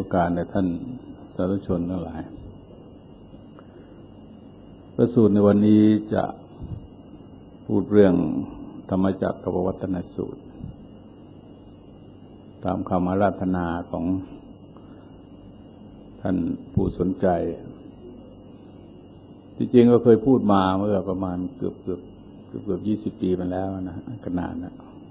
การแด่ท่านสาธุชนทั้งหลายพระสูตรในวันนี้จะพูดเรื่องธรรมจักรกับวัตนสูตรตามคำอาราธนาของท่านผู้สนใจที่จริงก็เคยพูดมาเมื่อประมาณเกือบ20 ปีมาแล้วนะก็นานนะ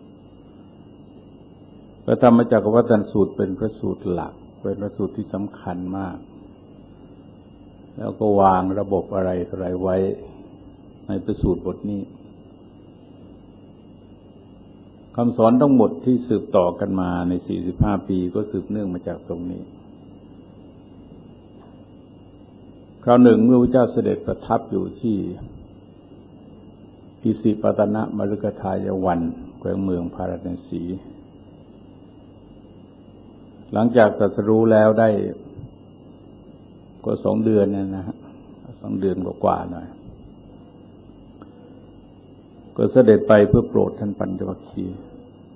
พระธรรมจักรวัตนสูตรเป็นพระสูตรหลักเป็นพระสูตรที่สำคัญมากแล้วก็วางระบบอะไรไว้ในพระสูตรบทนี้คำสอนทั้งหมดที่สืบต่อกันมาใน45 ปีก็สืบเนื่องมาจากตรงนี้คราวหนึ่งเมื่อพระเจ้าเสด็จประทับอยู่ที่อิสิปตนมฤคทายวันแขวงเมืองพาราณสีหลังจากตรัสรู้แล้วได้ก็2 เดือนนะฮะ2 เดือนกว่าๆหน่อยก็เสด็จไปเพื่อโปรดท่านปัญจวัคคีย์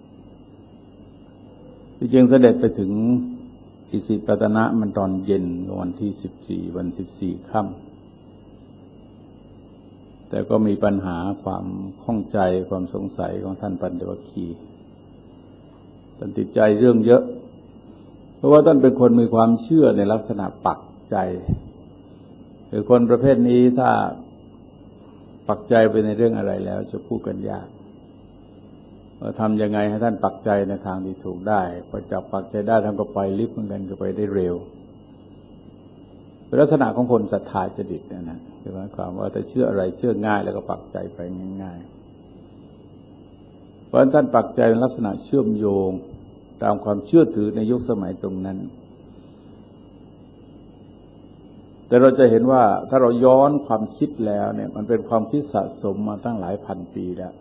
ที่จริงเสด็จไปถึงอิสิปตนะมันตอนเย็นวันที่14วัน14 ค่ำแต่ก็มีปัญหาความข้องใจความสงสัยของท่านปัญจวัคคีย์ท่านติดใจเรื่องเยอะเพราะว่าท่านเป็นคนมีความเชื่อในลักษณะปักใจคือคนประเภทนี้ถ้าปักใจไปในเรื่องอะไรแล้วจะพูดกันยากว่าทำยังไงให้ท่านปักใจในทางที่ถูกได้พอจับปักใจได้ท่านก็ไปลิบเหมือนกันก็ไปได้เร็วเป็นลักษณะของคนศรัทธาจริตนะคือหมายความว่าถ้าเชื่ออะไรเชื่อง่ายแล้วก็ปักใจไปง่ายๆเพราะท่านปักใจในลักษณะเชื่อมโยงตามความเชื่อถือในยุคสมัยตรงนั้นแต่เราจะเห็นว่าถ้าเราย้อนความคิดแล้วเนี่ยมันเป็นความคิดสะสมมาตั้งหลายพันปีแล้ว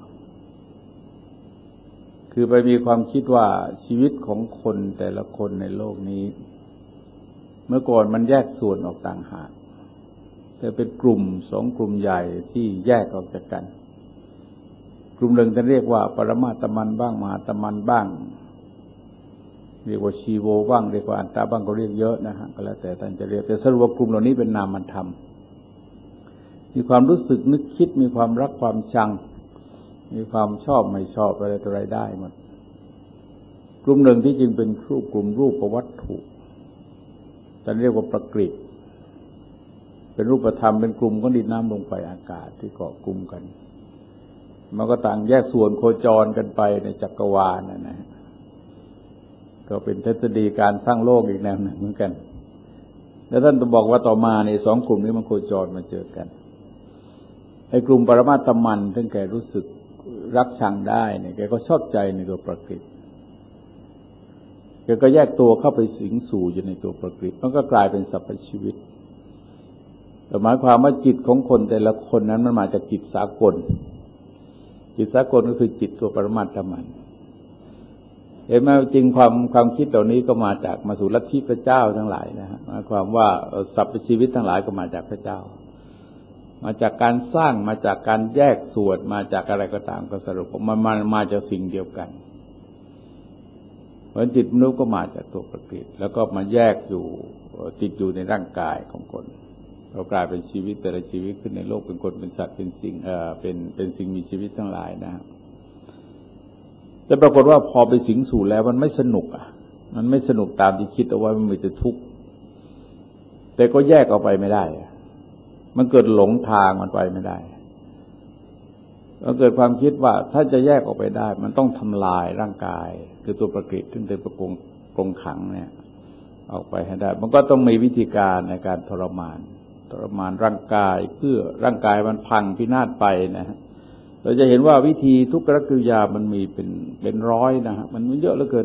คือไปมีความคิดว่าชีวิตของคนแต่ละคนในโลกนี้เมื่อก่อนมันแยกส่วนออกต่างหากแต่เป็นกลุ่ม2 กลุ่มใหญ่ที่แยกออกจากกันกลุ่มหนึ่งท่านเรียกว่าปรมาตมันบ้างมหาตมันบ้างเรียกว่าชีโวบ้างเรียกว่าอัตตาบ้างก็เรียกเยอะนะฮะก็แล้วแต่ท่านจะเรียกแต่สรุปว่ากลุ่มเหล่านี้เป็นนามธรรมมีความรู้สึกนึกคิดมีความรักความชังมีความชอบไม่ชอบอะไรต่ออะไรได้หมดกลุ่มหนึ่งที่จริงเป็นกลุ่มรูปวัตถุท่านเรียกว่าประกฤตเป็นรูปธรรมเป็นกลุ่มของดินน้ำลมไฟอากาศที่เกาะกลุ่มกันมันก็ต่างแยกส่วนโคจรกันไปในจักรวาลนะฮะก็เป็นทฤษฎีการสร้างโลกอีกแนวหนึ่งเหมือนกันแล้วท่านบอกว่าต่อมาใน2 กลุ่มนี้มันโคจรมาเจอกันไอ้กลุ่มปรมาตมันซึ่งแกรู้สึกรักชังได้เนี่ยแกก็ชอบใจในตัวประกฤตแกก็แยกตัวเข้าไปสิงสู่อยู่ในตัวประกฤตมันก็กลายเป็นสรรพชีวิตแต่หมายความว่าจิตของคนแต่ละคนนั้นมันมาจากจิตสากลจิตสากลก็คือจิตตัวปรมาตมันเห็นไหมจริงความคิดเหล่านี้ก็มาสู่ลัทธิพระเจ้าทั้งหลายนะฮะหมายความว่าสรรพชีวิตทั้งหลายก็มาจากพระเจ้ามาจากการสร้างมาจากการแยกส่วนมาจากอะไรก็ตามก็สรุปมันมาจากสิ่งเดียวกันเพราะจิตมนุษย์ก็มาจากตัวประกฤตแล้วก็มาแยกอยู่ติดอยู่ในร่างกายของคนเรากลายเป็นชีวิตแต่ละชีวิตขึ้นในโลกเป็นคนเป็นสัตว์เป็นสิ่งเป็นสิ่งมีชีวิตทั้งหลายนะแต่ปรากฏว่าพอไปสิงสู่แล้วมันไม่สนุกมันไม่สนุกตามที่คิดเอาไว้มันมีแต่ทุกข์แต่ก็แยกออกไปไม่ได้มันเกิดหลงทางมันไปไม่ได้ก็เกิดความคิดว่าถ้าจะแยกออกไปได้มันต้องทำลายร่างกายคือตัวประกฤตซึ่งเป็นกรงขังเนี่ยออกไปให้ได้มันก็ต้องมีวิธีการในการทรมานร่างกายเพื่อร่างกายมันพังพินาศไปนะฮะเราจะเห็นว่าวิธีทุกขกิริยามันมีเป็นร้อยนะฮะมันเยอะเหลือเกิน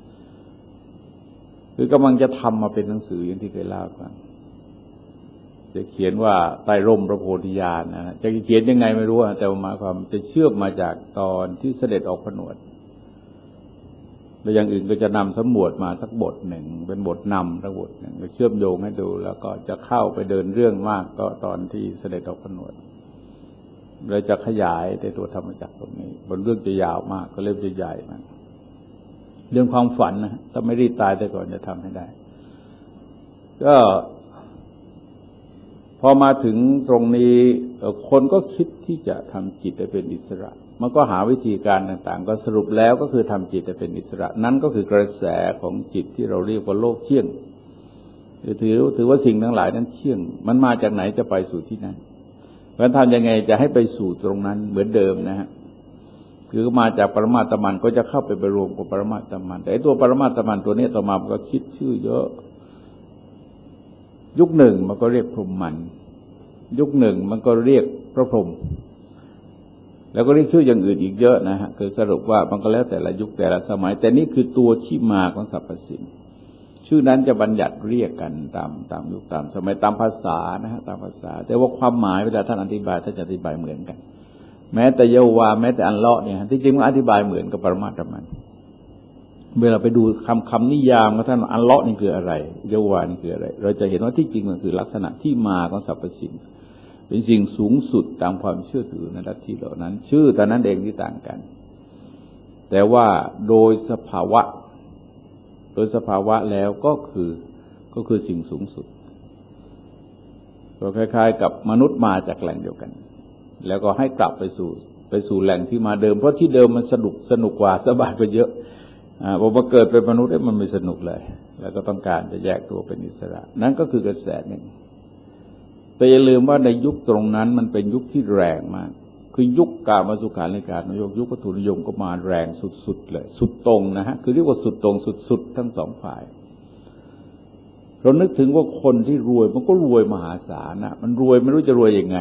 คือกำลังจะทำมาเป็นหนังสืออย่างที่เคยเล่ากันจะเขียนว่าใต้ร่มพระโพธิญาณนะจะเขียนยังไงไม่รู้แต่หมายความจะเชื่อมมาจากตอนที่เสด็จออกผนวดแล้วอย่างอื่นก็จะนำสมบทมาสักบทหนึ่งเป็นบทนำสักบทหนึ่งก็เชื่อมโยงให้ดูแล้วก็จะเข้าไปเดินเรื่องมากก็ตอนที่เสด็จออกผนวดเราจะขยายในตัวธรรมจักรตรงนี้บนเรื่องจะยาวมากก็เล่มจะใหญ่มากเรื่องความฝันนะถ้าไม่รีบตายแต่ก่อนจะทำให้ได้ก็พอมาถึงตรงนี้คนก็คิดที่จะทำจิตให้เป็นอิสระมันก็หาวิธีการต่างๆก็สรุปแล้วก็คือทำจิตให้เป็นอิสระนั่นก็คือกระแสของจิตที่เราเรียกว่าโลกเที่ยงถือว่าสิ่งทั้งหลายนั้นเที่ยงมันมาจากไหนจะไปสู่ที่นั่นเพราะทำยังไงจะให้ไปสู่ตรงนั้นเหมือนเดิมนะฮะคือมาจากปรมาตมันก็จะเข้าไปรวมกับปรมาตมันแต่ตัวปรมาตมันตัวนี้ต่อมามันก็คิดชื่อเยอะยุคหนึ่งมันก็เรียกพรหมมันยุคหนึ่งมันก็เรียกพระพรหมแล้วก็เรียกชื่ออย่างอื่นอีกเยอะนะฮะคือสรุปว่ามันก็แล้วแต่ละยุคแต่ละสมัยแต่นี่คือตัวที่มาของสรรพสิ่งชื่อนั้นจะบัญญัติเรียกกันตามยุคตามสมัยตามภาษานะฮะตามภาษาแต่ว่าความหมายเวลาท่านอธิบายท่านจะอธิบายเหมือนกันแม้แต่เยาวาแม้แต่อัลเลาะห์เนี่ยที่จริงมันอธิบายเหมือนกับปรมาตมันเวลาไปดูคำนิยามของท่านอัลเลาะห์นี่คืออะไรเยาวานี่คืออะไรเราจะเห็นว่าที่จริงมันคือลักษณะที่มาของสรรพสิ่งเป็นสิ่งสูงสุดตามความเชื่อถือในลัทธิเหล่านั้นชื่อแต่นั้นเองที่ต่างกันแต่ว่าโดยสภาวะแล้วก็คือสิ่งสูงสุดก็คล้ายๆกับมนุษย์มาจากแหล่งเดียวกันแล้วก็ให้กลับไปสู่แหล่งที่มาเดิมเพราะที่เดิมมันสนุกกว่าสบายไปเยอะพอมาเกิดเป็นมนุษย์มันไม่สนุกเลยแล้วก็ต้องการจะแยกตัวเป็นอิสระนั่นก็คือกระแสหนึ่งแต่อย่าลืมว่าในยุคตรงนั้นมันเป็นยุคที่แรงมากคือยุคกามสุขาริการยุควัตถุนิยมก็มาแรงสุดๆเลยสุดตรงนะฮะคือเรียกว่าสุดตรงสุดๆทั้งสองฝ่ายเรานึกถึงว่าคนที่รวยมันก็รวยมหาศาลนะมันรวยไม่รู้จะรวยยังไง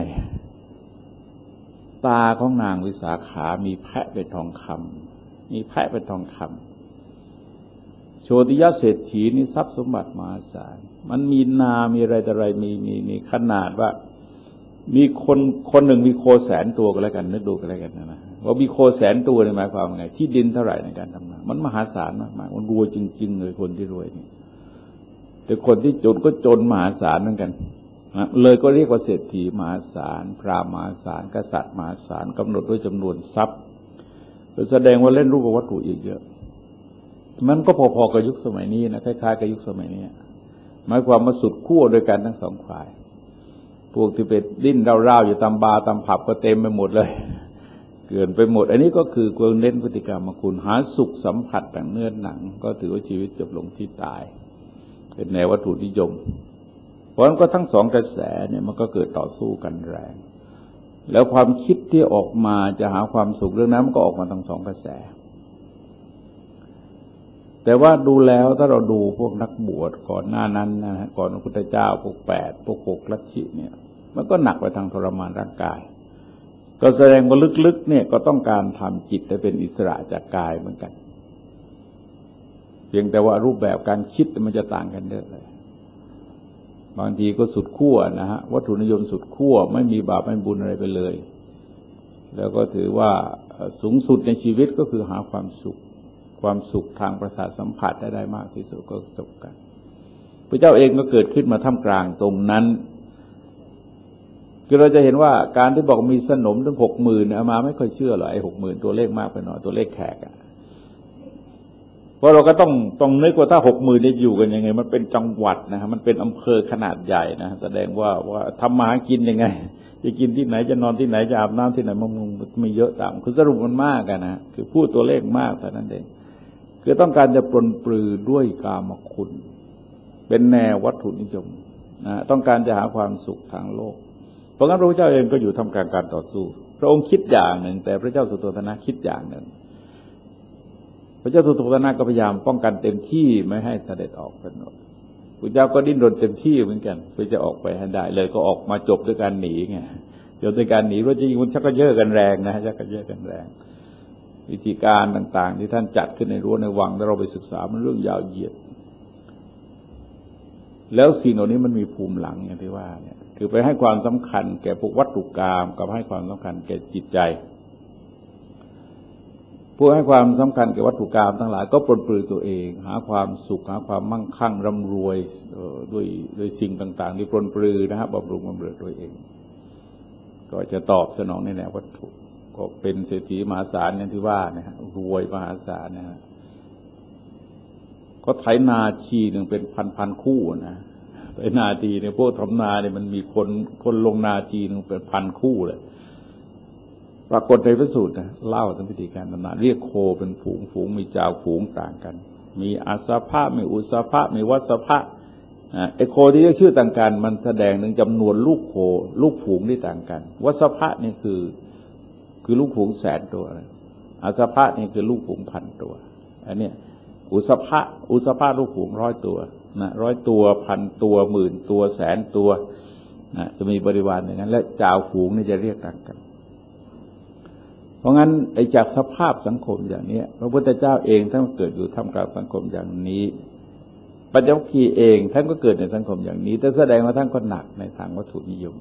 ตาของนางวิสาขามีแพะเป็นทองคำโชติยเศรษฐีนี่ทรัพย์สมบัติมหาศาลมันมีนามีอะไรแต่อะไรมีขนาดว่ามีคนหนึ่งมีโคแสนตัวก็แล้วกันนึกดูก็แล้วกันนะว่ามีโคแสนตัวหมายความว่าไงที่ดินเท่าไหร่ในการทำนามันมหาศาลมากมันรวยจริงๆเลยคนที่รวยนี่แต่คนที่จนก็จนมหาศาลเหมือนกันนะเลยก็เรียกว่าเศรษฐีมหาศาลพราหมณ์มหาศาลกษัตริย์มหาศาลกำหนดด้วยจำนวนทรัพย์แสดงว่าเล่นรูปวัตถุอีกเยอะมันก็พอๆกับยุคสมัยนี้นะคล้ายๆกับยุคสมัยนี้หมายความว่าสุดขั้วด้วยกันทั้งสองฝ่ายพวกที่ไปดิ้นเร่าๆอยู่ตามบาร์ตามผับก็เต็มไปหมดเลยเกินไปหมดอันนี้ก็คือควรเน้นพฤติกรรมคุณหาสุขสัมผัสทางเนื้อหนังก็ถือว่าชีวิตจบลงที่ตายเป็นแนววัตถุนิยมเพราะฉะนั้นก็ทั้งสองกระแสเนี่ยมันก็เกิดต่อสู้กันแรงแล้วความคิดที่ออกมาจะหาความสุขเรื่องนั้นมันก็ออกมาทั้งสองกระแสแต่ว่าดูแล้วถ้าเราดูพวกนักบวชก่อนหน้านั้นนะฮะก่อนพระพุทธเจ้าพวก8พวก6ลัทธิเนี่ยมันก็หนักไปทางทรมานร่างกายก็แสดงว่าลึกๆเนี่ยก็ต้องการทำจิตให้เป็นอิสระจากกายเหมือนกันเพียงแต่ว่ารูปแบบการคิดมันจะต่างกันเยอะเลยบางทีก็สุดขั้วนะฮะวัตถุนิยมสุดขั้วไม่มีบาปไม่บุญอะไรไปเลยแล้วก็ถือว่าสูงสุดในชีวิตก็คือหาความสุขทางประสาทสัมผัสได้มากที่สุดก็จบกันพระเจ้าเองก็เกิดขึ้นมาท่ามกลางตรงนั้นคือเราจะเห็นว่าการที่บอกมีสนมถึง 60,000 อามาไม่ค่อยเชื่อหรอกไอ้ 60,000 ตัวเลขมากไปหน่อยตัวเลขแขกเพราะเราก็ต้องนึกว่าถ้า 60,000 เนี่ยอยู่กันยังไงมันเป็นจังหวัดนะฮะมันเป็นอำเภอขนาดใหญ่นะแสดงว่าทำมาหากินยังไงจะกินที่ไหนจะนอนที่ไหนจะอาบน้ำที่ไหนมันไม่เยอะตามคือสรุปมันมากกันนะคือพูดตัวเลขมากเท่านั้นเองคือต้องการจะปรนปรือด้วยกามคุณเป็นแนววัตถุนิยมนะต้องการจะหาความสุขทางโลกเพราะงั้นพระพุทธเจ้าเองก็อยู่ทำการต่อสู้พระองค์คิดอย่างหนึ่งแต่พระเจ้าสุโธทนะคิดอย่างหนึ่งพระเจ้าสุโธทนะก็พยายามป้องกันเต็มที่ไม่ให้เสด็จออกไปพระเจ้าก็ดิ้นรนเต็มที่เหมือนกันเพื่อจะออกไปให้ได้เลยก็ออกมาจบด้วยการหนีไงจบด้วยการหนีเพราะจริงๆมันชักกระเยาะกันแรงนะชักกระเยาะกันแรงวิธีการต่างๆที่ท่านจัดขึ้นในรั้วในวังถ้าเราไปศึกษามันเรื่องยาวเหยียดแล้วสิ่งเหล่านี้มันมีภูมิหลังอย่างที่ว่าเนี่ยคือไปให้ความสำคัญแก่พวกวัตถุกรรมกับให้ความสำคัญแก่จิตใจผู้ให้ความสำคัญแก่วัตถุกรรมทั้งหลายก็ปรนปรตัวเองหาความสุขหาความมั่งคั่งร่ำรวยด้วยสิ่งต่างๆที่ปรนปรือนะฮะบำรุงบำเรอตัวเองก็จะตอบสนองในแนววัตถุก็เป็นเศรษฐีมหาศาลอย่างที่ว่านะฮะรวยมหาศาลนะฮะก็ไถนาทีหนึ่งเป็นพันคู่นะแต่นาทีเนี่ยพวกทำนาเนี่ยมันมีคนลงนาทีนึงเป็นพันคู่เลยปรากฏในพระสูตรนะเล่าถึงวิธีการทำนาเรียกโคเป็นฝูงมีเจ้าฝูงต่างกันมีอัสสภะมีอุสภะมีวัสภะไอโคที่เรียกชื่อต่างกันมันแสดงถึงจำนวนลูกโคลูกฝูงที่ต่างกันวัสภะนี่คือลูกฝูง100,000 ตัวอัสสภะนี่คือลูกฝูง1,000 ตัวอันนี้อุสภะลูกฝูง100 ตัวนะ100 ตัว1,000 ตัว10,000 ตัว100,000 ตัวนะจะมีบริวารอย่างนั้นและเจ้าฝูงนี่จะเรียกต่างกันเพราะงั้นไอ้จากสภาพสังคมอย่างนี้พระพุทธเจ้าเองท่านเกิดอยู่ท่ามกลางสังคมอย่างนี้ปัญจวัคคีย์เองท่านก็เกิดในสังคมอย่างนี้แต่แสดงว่าท่านก็หนักในทางวัตถุนิยม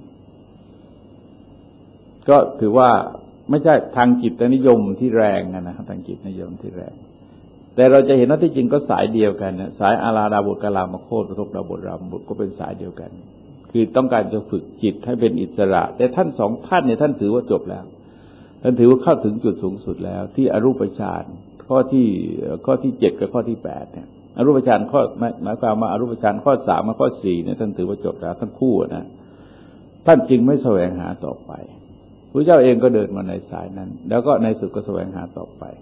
ก็ถือว่าไม่ใช่ทางจิตนิยมที่แรงนะทางจิตนิยมที่แรงแต่เราจะเห็นว่าที่จริงก็สายเดียวกันนะสายอาราดาบทกาลามโคตรทุกดาบทรามบทก็เป็นสายเดียวกันคือต้องการจะฝึกจิตให้เป็นอิสระแต่ท่านสองท่านเนี่ยท่านถือว่าจบแล้วท่านถือว่าเข้าถึงจุดสูงสุดแล้วที่อรูปฌานข้อที่7กับข้อที่8เนี่ยอรูปฌานข้อหมายความว่าอรูปฌานข้อ3กับข้อ4เนี่ยท่านถือว่าจบแล้วทั้งคู่นะท่านจึงไม่แสวงหาต่อไปพระเจ้าเองก็เดินมาในสายนั้นแล้วก็ในสุดก็แสวงหาต่อไป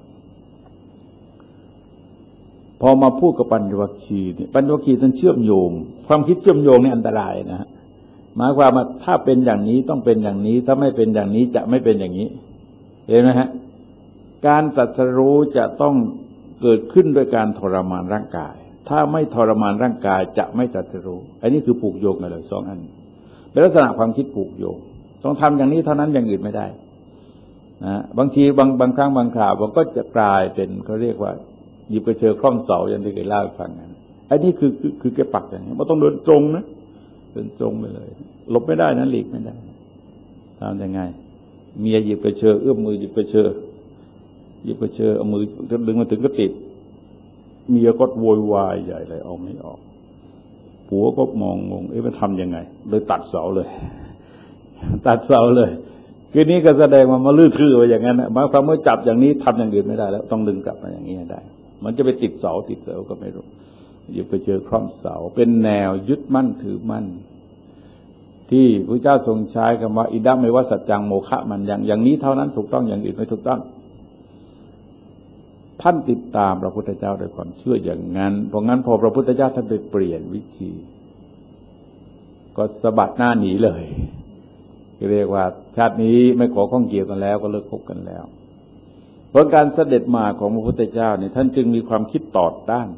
พอมาพูดกับปัญจวัคคีย์เนี่ยปัญจวัคคีย์ท่านเชื่อมโยงความคิดเชื่อมโยงนี่อันตรายนะฮะหมายความว่าถ้าเป็นอย่างนี้ต้องเป็นอย่างนี้ถ้าไม่เป็นอย่างนี้จะไม่เป็นอย่างนี้เห็นไหมฮะการตรัสรู้จะต้องเกิดขึ้นด้วยการทรมานร่างกายถ้าไม่ทรมานร่างกายจะไม่ตรัสรู้อันนี้คือผูกโยงกันเลย2 อันเป็นลักษณะความคิดผูกโยงต้องทำอย่างนี้เท่านั้นอย่างอื่นไม่ได้นะบางทีบางครั้งบางคราวมันก็จะกลายเป็นเขาเรียกว่าหยิบกระเชอคล่อมเสาอย่างที่เคยเล่าให้ฟังกันอันนี้คือแกปักอย่างนี้มันต้องเดินตรงนะเดินตรงไปเลยหลบไม่ได้นะหลีกไม่ได้ทำยังไงเมียหยิบกระเชอเอื้อมมือหยิบกระเชอเอามือดึงมาถึงก็ติดเมียก็โวยวายใหญ่เลยเอาไม่ออกผัวก็มองงงมันทำยังไงเลยตัดเสาเลยคือนี้ก็แสดงว่ามาลื้อทื่อไว้อย่างนั้นหมายความว่าจับอย่างนี้ทำอย่างอื่นไม่ได้แล้วต้องดึงกลับมาอย่างนี้ให้ได้มันจะไปติดเสาก็ไม่รู้อยู่ไปเจอคล่อมเสาเป็นแนวยึดมั่นถือมั่นที่พระเจ้าทรงใช้คำว่าอิดัมเมวะสัจจังโมฆะมันอย่างนี้เท่านั้นถูกต้องอย่างอื่นไม่ถูกต้องท่านติดตามพระพุทธเจ้าด้วยความเชื่ออย่างนั้นเพราะงั้นพอพระพุทธเจ้าท่านไปเปลี่ยนวิธีก็สะบัดหน้าหนีเลยเรียกว่าชาตินี้ไม่ขอข้องเกี่ยวกันแล้วก็เลิกคบกันแล้วเพราะการเสด็จมาของพระพุทธเจ้าเนี่ยท่านจึงมีความคิดต่อต้าน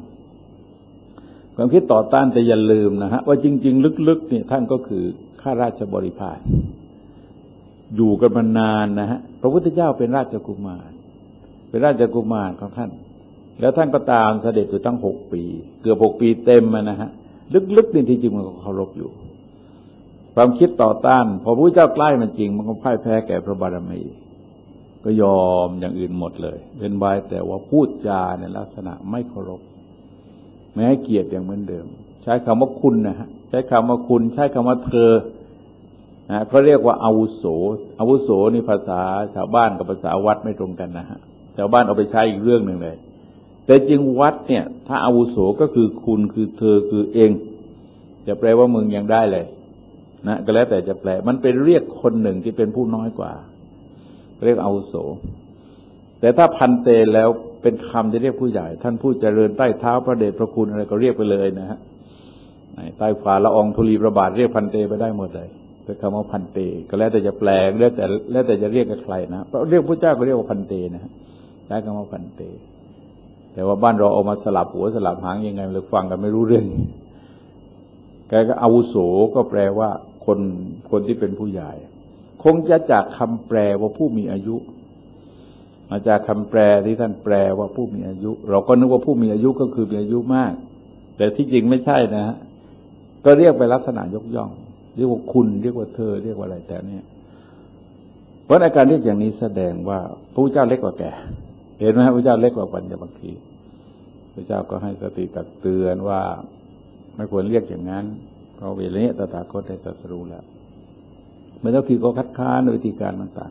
แต่อย่าลืมนะฮะว่าจริงๆลึกๆเนี่ยท่านก็คือข้าราชบริพารอยู่กันมานานนะฮะพระพุทธเจ้าเป็นราชกุมารของท่านแล้วท่านก็ตามเสด็จอยู่ตั้ง6 ปีเกือบ6 ปีเต็มนะฮะลึกๆนี่ที่จริงมันก็เคารพอยู่ความคิดต่อต้านพอพระพุทธเจ้าใกล้มันจริงมันก็พ่ายแพ้แก่พระบารมีก็ยอมอย่างอื่นหมดเลยเป็นไว้แต่ว่าพูดจาในลักษณะไม่เคารพไม่ให้เกียรติอย่างเหมือนเดิมใช้คำว่าคุณนะฮะใช้คำว่าคุณใช้คำว่าเธอนะเขาเรียกว่าอาวุโสนี่ภาษาชาวบ้านกับภาษาวัดไม่ตรงกันนะฮะชาวบ้านเอาไปใช้อีกเรื่องหนึ่งเลยแต่จริงวัดเนี่ยถ้าอาวุโสก็คือคุณคือเธอคือเองจะแปลว่ามึงยังได้เลยนะก็แล้วแต่จะแปลมันเป็นเรียกคนหนึ่งที่เป็นผู้น้อยกว่าเรียกอาวุโสแต่ถ้าพันเตแล้วเป็นคำที่เรียกผู้ใหญ่ท่านผู้เจริญใต้เท้าพระเดชพระคุณอะไรก็เรียกไปเลยนะฮะใต้ฝ่าละอองธุลีพระบาทเรียกพันเตไปได้หมดเลยเป็นคำว่าพันเตก็แล้วแต่จะแปลแล้วแต่จะเรียกกับใครนะเพราะเรียกพระเจ้าก็เรียกว่าพันเตนะฮะใช้คำว่าพันเตแต่ว่าบ้านเราเอามาสลับหัวสลับหางยังไงเลยฟังกันไม่รู้เรื่องแกก็อาวุโสก็แปลว่าคนที่เป็นผู้ใหญ่คงจะจากคำแปลว่าผู้มีอายุมาจากคำแปลที่ท่านแปลว่าผู้มีอายุเราก็นึกว่าผู้มีอายุก็คือมีอายุมากแต่ที่จริงไม่ใช่นะฮะก็เรียกไปลักษณะยกย่องเรียกว่าคุณเรียกว่าเธอเรียกว่าอะไรแต่เนี่ยเพราะอาการเรียกอย่างนี้แสดงว่าพระพุทธเจ้าเล็กกว่าแกเห็นไหมพระพุทธเจ้าเล็กกว่าปัญจวัคคีย์พระเจ้าก็ให้สติตักเตือนว่าไม่ควรเรียกอย่างนั้นเพราะเวลานี้ตถาคตได้ตรัสรู้แล้วไม่ต้องคิดก็คัดค้านวิธีการต่าง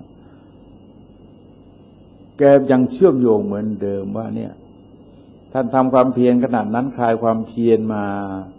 ๆแกยังเชื่อมโยงเหมือนเดิมว่าเนี่ยท่านทำความเพียรขนาดนั้นคลายความเพียรมา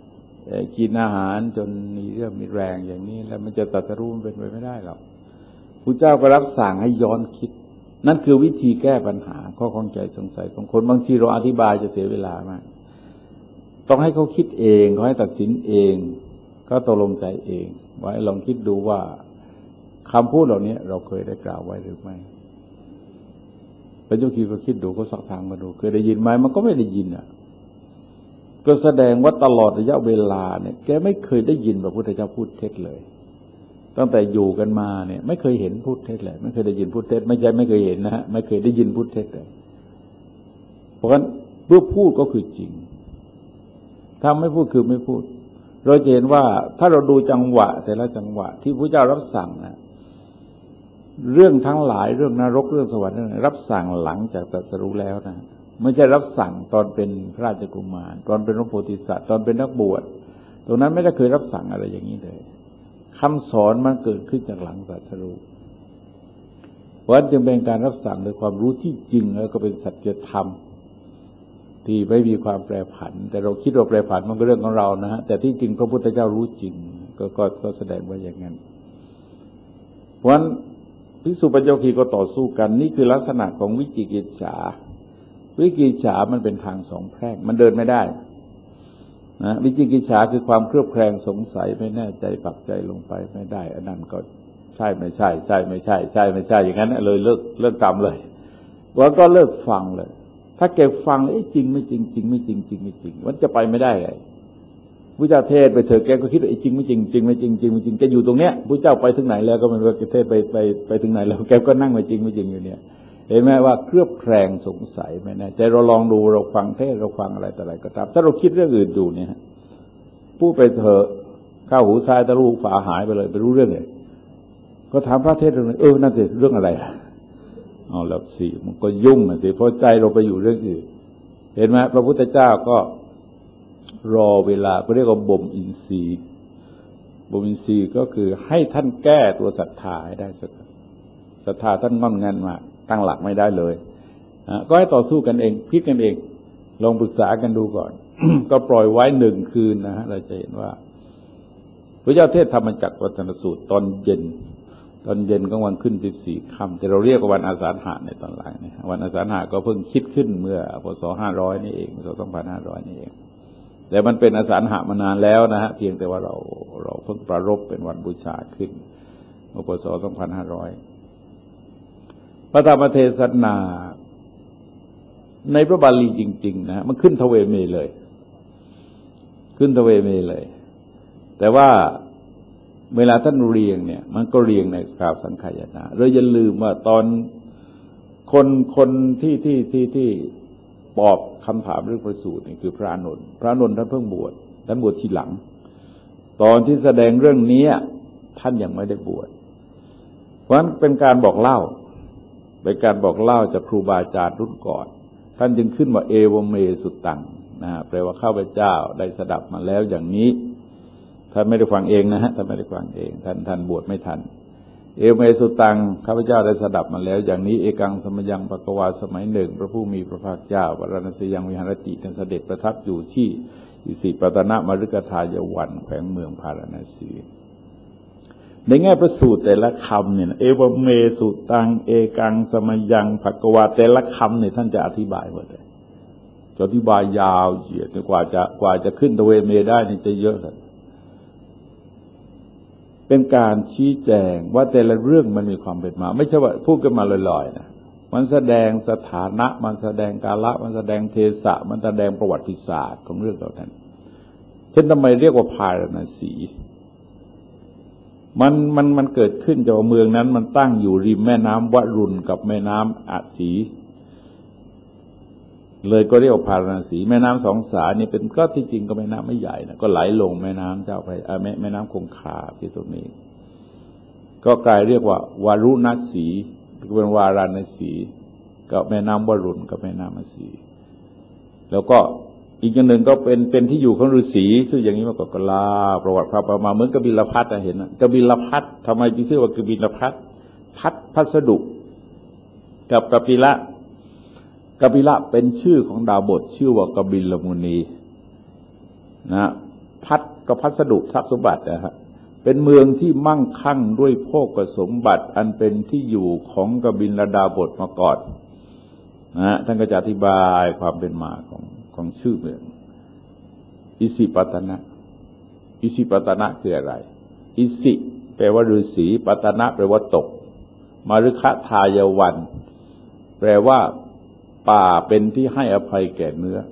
กินอาหารจนมีเรื่องมีแรงอย่างนี้แล้วมันจะตรัสรู้มันเป็นไปไม่ได้หรอกพระเจ้าก็รับสั่งให้ย้อนคิดนั่นคือวิธีแก้ปัญหาข้อข้องใจสงสัยของคนบางทีเราอธิบายจะเสียเวลามากต้องให้เขาคิดเองเขาให้ตัดสินเองก็ตกลงใจเองว่าลองคิดดูว่าคำพูดเหล่านี้เราเคยได้กล่าวไว้หรือไม่พระเจ้าคีก็คิดดูก็สักทางมาดูเคยได้ยินไหมมันก็ไม่ได้ยินอ่ะก็แสดงว่าตลอดระยะเวลาเนี่ยแกไม่เคยได้ยินพระพุทธเจ้าพูดเท็จเลยตั้งแต่อยู่กันมาเนี่ยไม่เคยเห็นพูดเท็จเลยไม่เคยได้ยินพูดเท็จไม่ใช่ไม่เคยเห็นนะฮะไม่เคยได้ยินพูดเท็จเลยเพราะฉะนั้นเมื่อพูดก็คือจริงถ้าไม่พูดคือไม่พูดเราจะเห็นว่าถ้าเราดูจังหวะแต่ละจังหวะที่พระเจ้ารับสั่งนะเรื่องทั้งหลายเรื่องนรกเรื่องสวรรค์รับสั่งหลังจากตรัสรู้แล้วนะไม่ใช่รับสั่งตอนเป็นพระราชกุมารตอนเป็นพระโพธิสัตว์ตอนเป็นนักบวชตรงนั้นไม่ได้เคยรับสั่งอะไรอย่างนี้เลยคำสอนมันเกิดขึ้นจากหลังตรัสรู้เพราะฉะนั้นจึงเป็นการรับสั่งโดยความรู้ที่จริงแล้วก็เป็นสัจธรรมที่ไม่มีความแปรผันแต่เราคิดว่าแปรผันมันก็เรื่องของเรานะฮะแต่ที่จริงพระพุทธเจ้ารู้จริงก็แสดงว่าอย่างนั้นเพราะฉะนั้นภิกษุปัญจวัคคีย์ก็ต่อสู้กันนี่คือลักษณะของวิจิกิจฉาวิจิกิจฉามันเป็นทางสองแพร่งมันเดินไม่ได้นะวิจิกิจฉาคือความเครือบแคลงสงสัยไม่แน่ใจปักใจลงไปไม่ได้อันนั้นก็ใช่ไม่ใช่ใช่ไม่ใช่ใช่ไม่ใช่อย่างนั้นเลยเลิกทำเลยว่าก็เลิกฟังเลยถ้าเก็บฟังจริงไม่จริงจริงไม่จริงจริงไม่จริงมันจะไปไม่ได้ไงพระเจ้าเทศไปเถอะแกก็คิดว่าจริงไม่จริงจริงไม่จริงจริงไม่จริงแกอยู่ตรงเนี้ยพระเจ้าไปถึงไหนแล้วก็มันว่าเทศไปถึงไหนแล้วแกก็นั่งไม่จริงไม่จริงอยู่เนี่ยเห็นไหมว่าเครือบแคลงสงสัยไม่แน่ใจเราลองดูเราฟังเทศเราฟังอะไรแต่อะไรก็ตามถ้าเราคิดเรื่องอื่นดูเนี่ยพูดไปเถอะเข้าหูซ้ายทะลุหูขวาหายไปเลยไปรู้เรื่องเลยก็ถามพระเทศเรื่องนั่นสิเรื่องอะไรเอาแล้วสิมันก็ยุ่งสิเพราะใจเราไปอยู่เรื่องอื่นเห็นไหมพระพุทธเจ้าก็รอเวลาก็เรียกว่าบ่มอินทรีย์บ่มอินทรีย์ก็คือให้ท่านแก้ตัวศรัทธาให้ได้ศรัทธาท่านงอนงันมาตั้งหลักไม่ได้เลยก็ให้ต่อสู้กันเองคิดกันเองลองปรึกษากันดูก่อน ก็ปล่อยไว้1 คืนนะฮะเราจะเห็นว่าพระเจ้าเทศธรรมจักรวัฏนสูตรตอนเย็นของวันขึ้น14 ค่ำแต่เราเรียกว่าวันอาสาฬหะในตอนหลังนะวันอาสาฬหะก็เพิ่งคิดขึ้นเมื่อพศ500นี่เองพศ2500นี่เองแต่มันเป็นอาสาฬหะมานานแล้วนะฮะเพียงแต่ว่าเราเพิ่งประรบเป็นวันบูชาขึ้นเมื่อพศ2500พระธรรมเทศนาในพระบาลีจริงๆนะมันขึ้นทเวเมเลยขึ้นทเวเมเลยแต่ว่าเวลาท่านเรียงเนี่ยมันก็เรียงในกราบสังขายนาเราอย่าลืมว่าตอนคนที่ตอบคำถามเรื่องพระสูตรนี่คือพระอานนท์ท่านเพิ่งบวชท่านบวชทีหลังตอนที่แสดงเรื่องนี้ท่านยังไม่ได้บวชเพราะฉะนั้นเป็นการบอกเล่าจากครูบาอาจารย์รุ่นก่อนท่านจึงขึ้นว่าเอวเมสุตังนะแปลว่าข้าพเจ้าได้สดับมาแล้วอย่างนี้ท่านไม่ได้ฟังเองนะฮะท่านไม่ได้ฟังเองท่านบวชไม่ทันเอวเมสุตังข้าพเจ้าได้สดับมาแล้วอย่างนี้เอกังสมยังภควาสมัยหนึ่งพระผู้มีพระภาคเจ้าวรณสียังวิหารติท่านเสด็จประทับอยู่ที่อิสิปตนมฤคทายวันแขวงเมืองพาราณสีในแง่พระสูตรแต่ละคำเนี่ยเอวเมสุตังเอกังสมยังภควาแต่ละคำเนี่ยท่านจะอธิบายหมดเลยจะอธิบายยาวเหยียดกว่าจะขึ้นทเวเมได้นี่จะเยอะเลยเป็นการชี้แจงว่าแต่ละเรื่องมันมีความเป็นมาไม่ใช่ว่าพูดกันมาลอยๆนะมันแสดงสถานะมันแสดงกาลมันแสดงเทศะมันแสดงประวัติศาสตร์ของเรื่องเหล่านั้นเช่นทำไมเรียกว่าพาราณสีมันเกิดขึ้นจากเมืองนั้นมันตั้งอยู่ริมแม่น้ำวรุณกับแม่น้ำอสีเลยก็เรียกว่าพาราณสีแม่น้ำสองสายนี่เป็นก็ที่จริงก็แม่น้ำไม่ใหญ่นะก็ไหลลงแม่น้ำเจ้าพระแม่น้ำคงคาที่ตรงนี้ก็กลายเรียกว่าวารุณสีเป็นวาราณสีกับแม่น้ำวรุณกับแม่น้ำอสีแล้วก็อีกอย่างหนึ่งก็เป็นที่อยู่ของฤาษีชื่ออย่างนี้มาก็ลาประวัติพระประมาเหมือนกบิลพัสเห็นนะกบิลพัสทำไมจึงชื่อว่ากบิลพัสพัสดุกับกบิละเป็นชื่อของดาบทชื่อว่ากบิลมุนีนะพัดกับพัสดุทรัพย์สมบัตินะฮะเป็นเมืองที่มั่งคั่งด้วยโภคสมบัติอันเป็นที่อยู่ของกบิลดาบทมาก่อนนะท่านก็จะอธิบายความเป็นมาของชื่อเมืองอิสิปตนะอิสิปตนะคืออะไรอิสิแปลว่าฤาษีปตนะแปลว่าตกมฤคทายวันแปลว่าป่าเป็นที่ให้อภัยแก่เนื้อ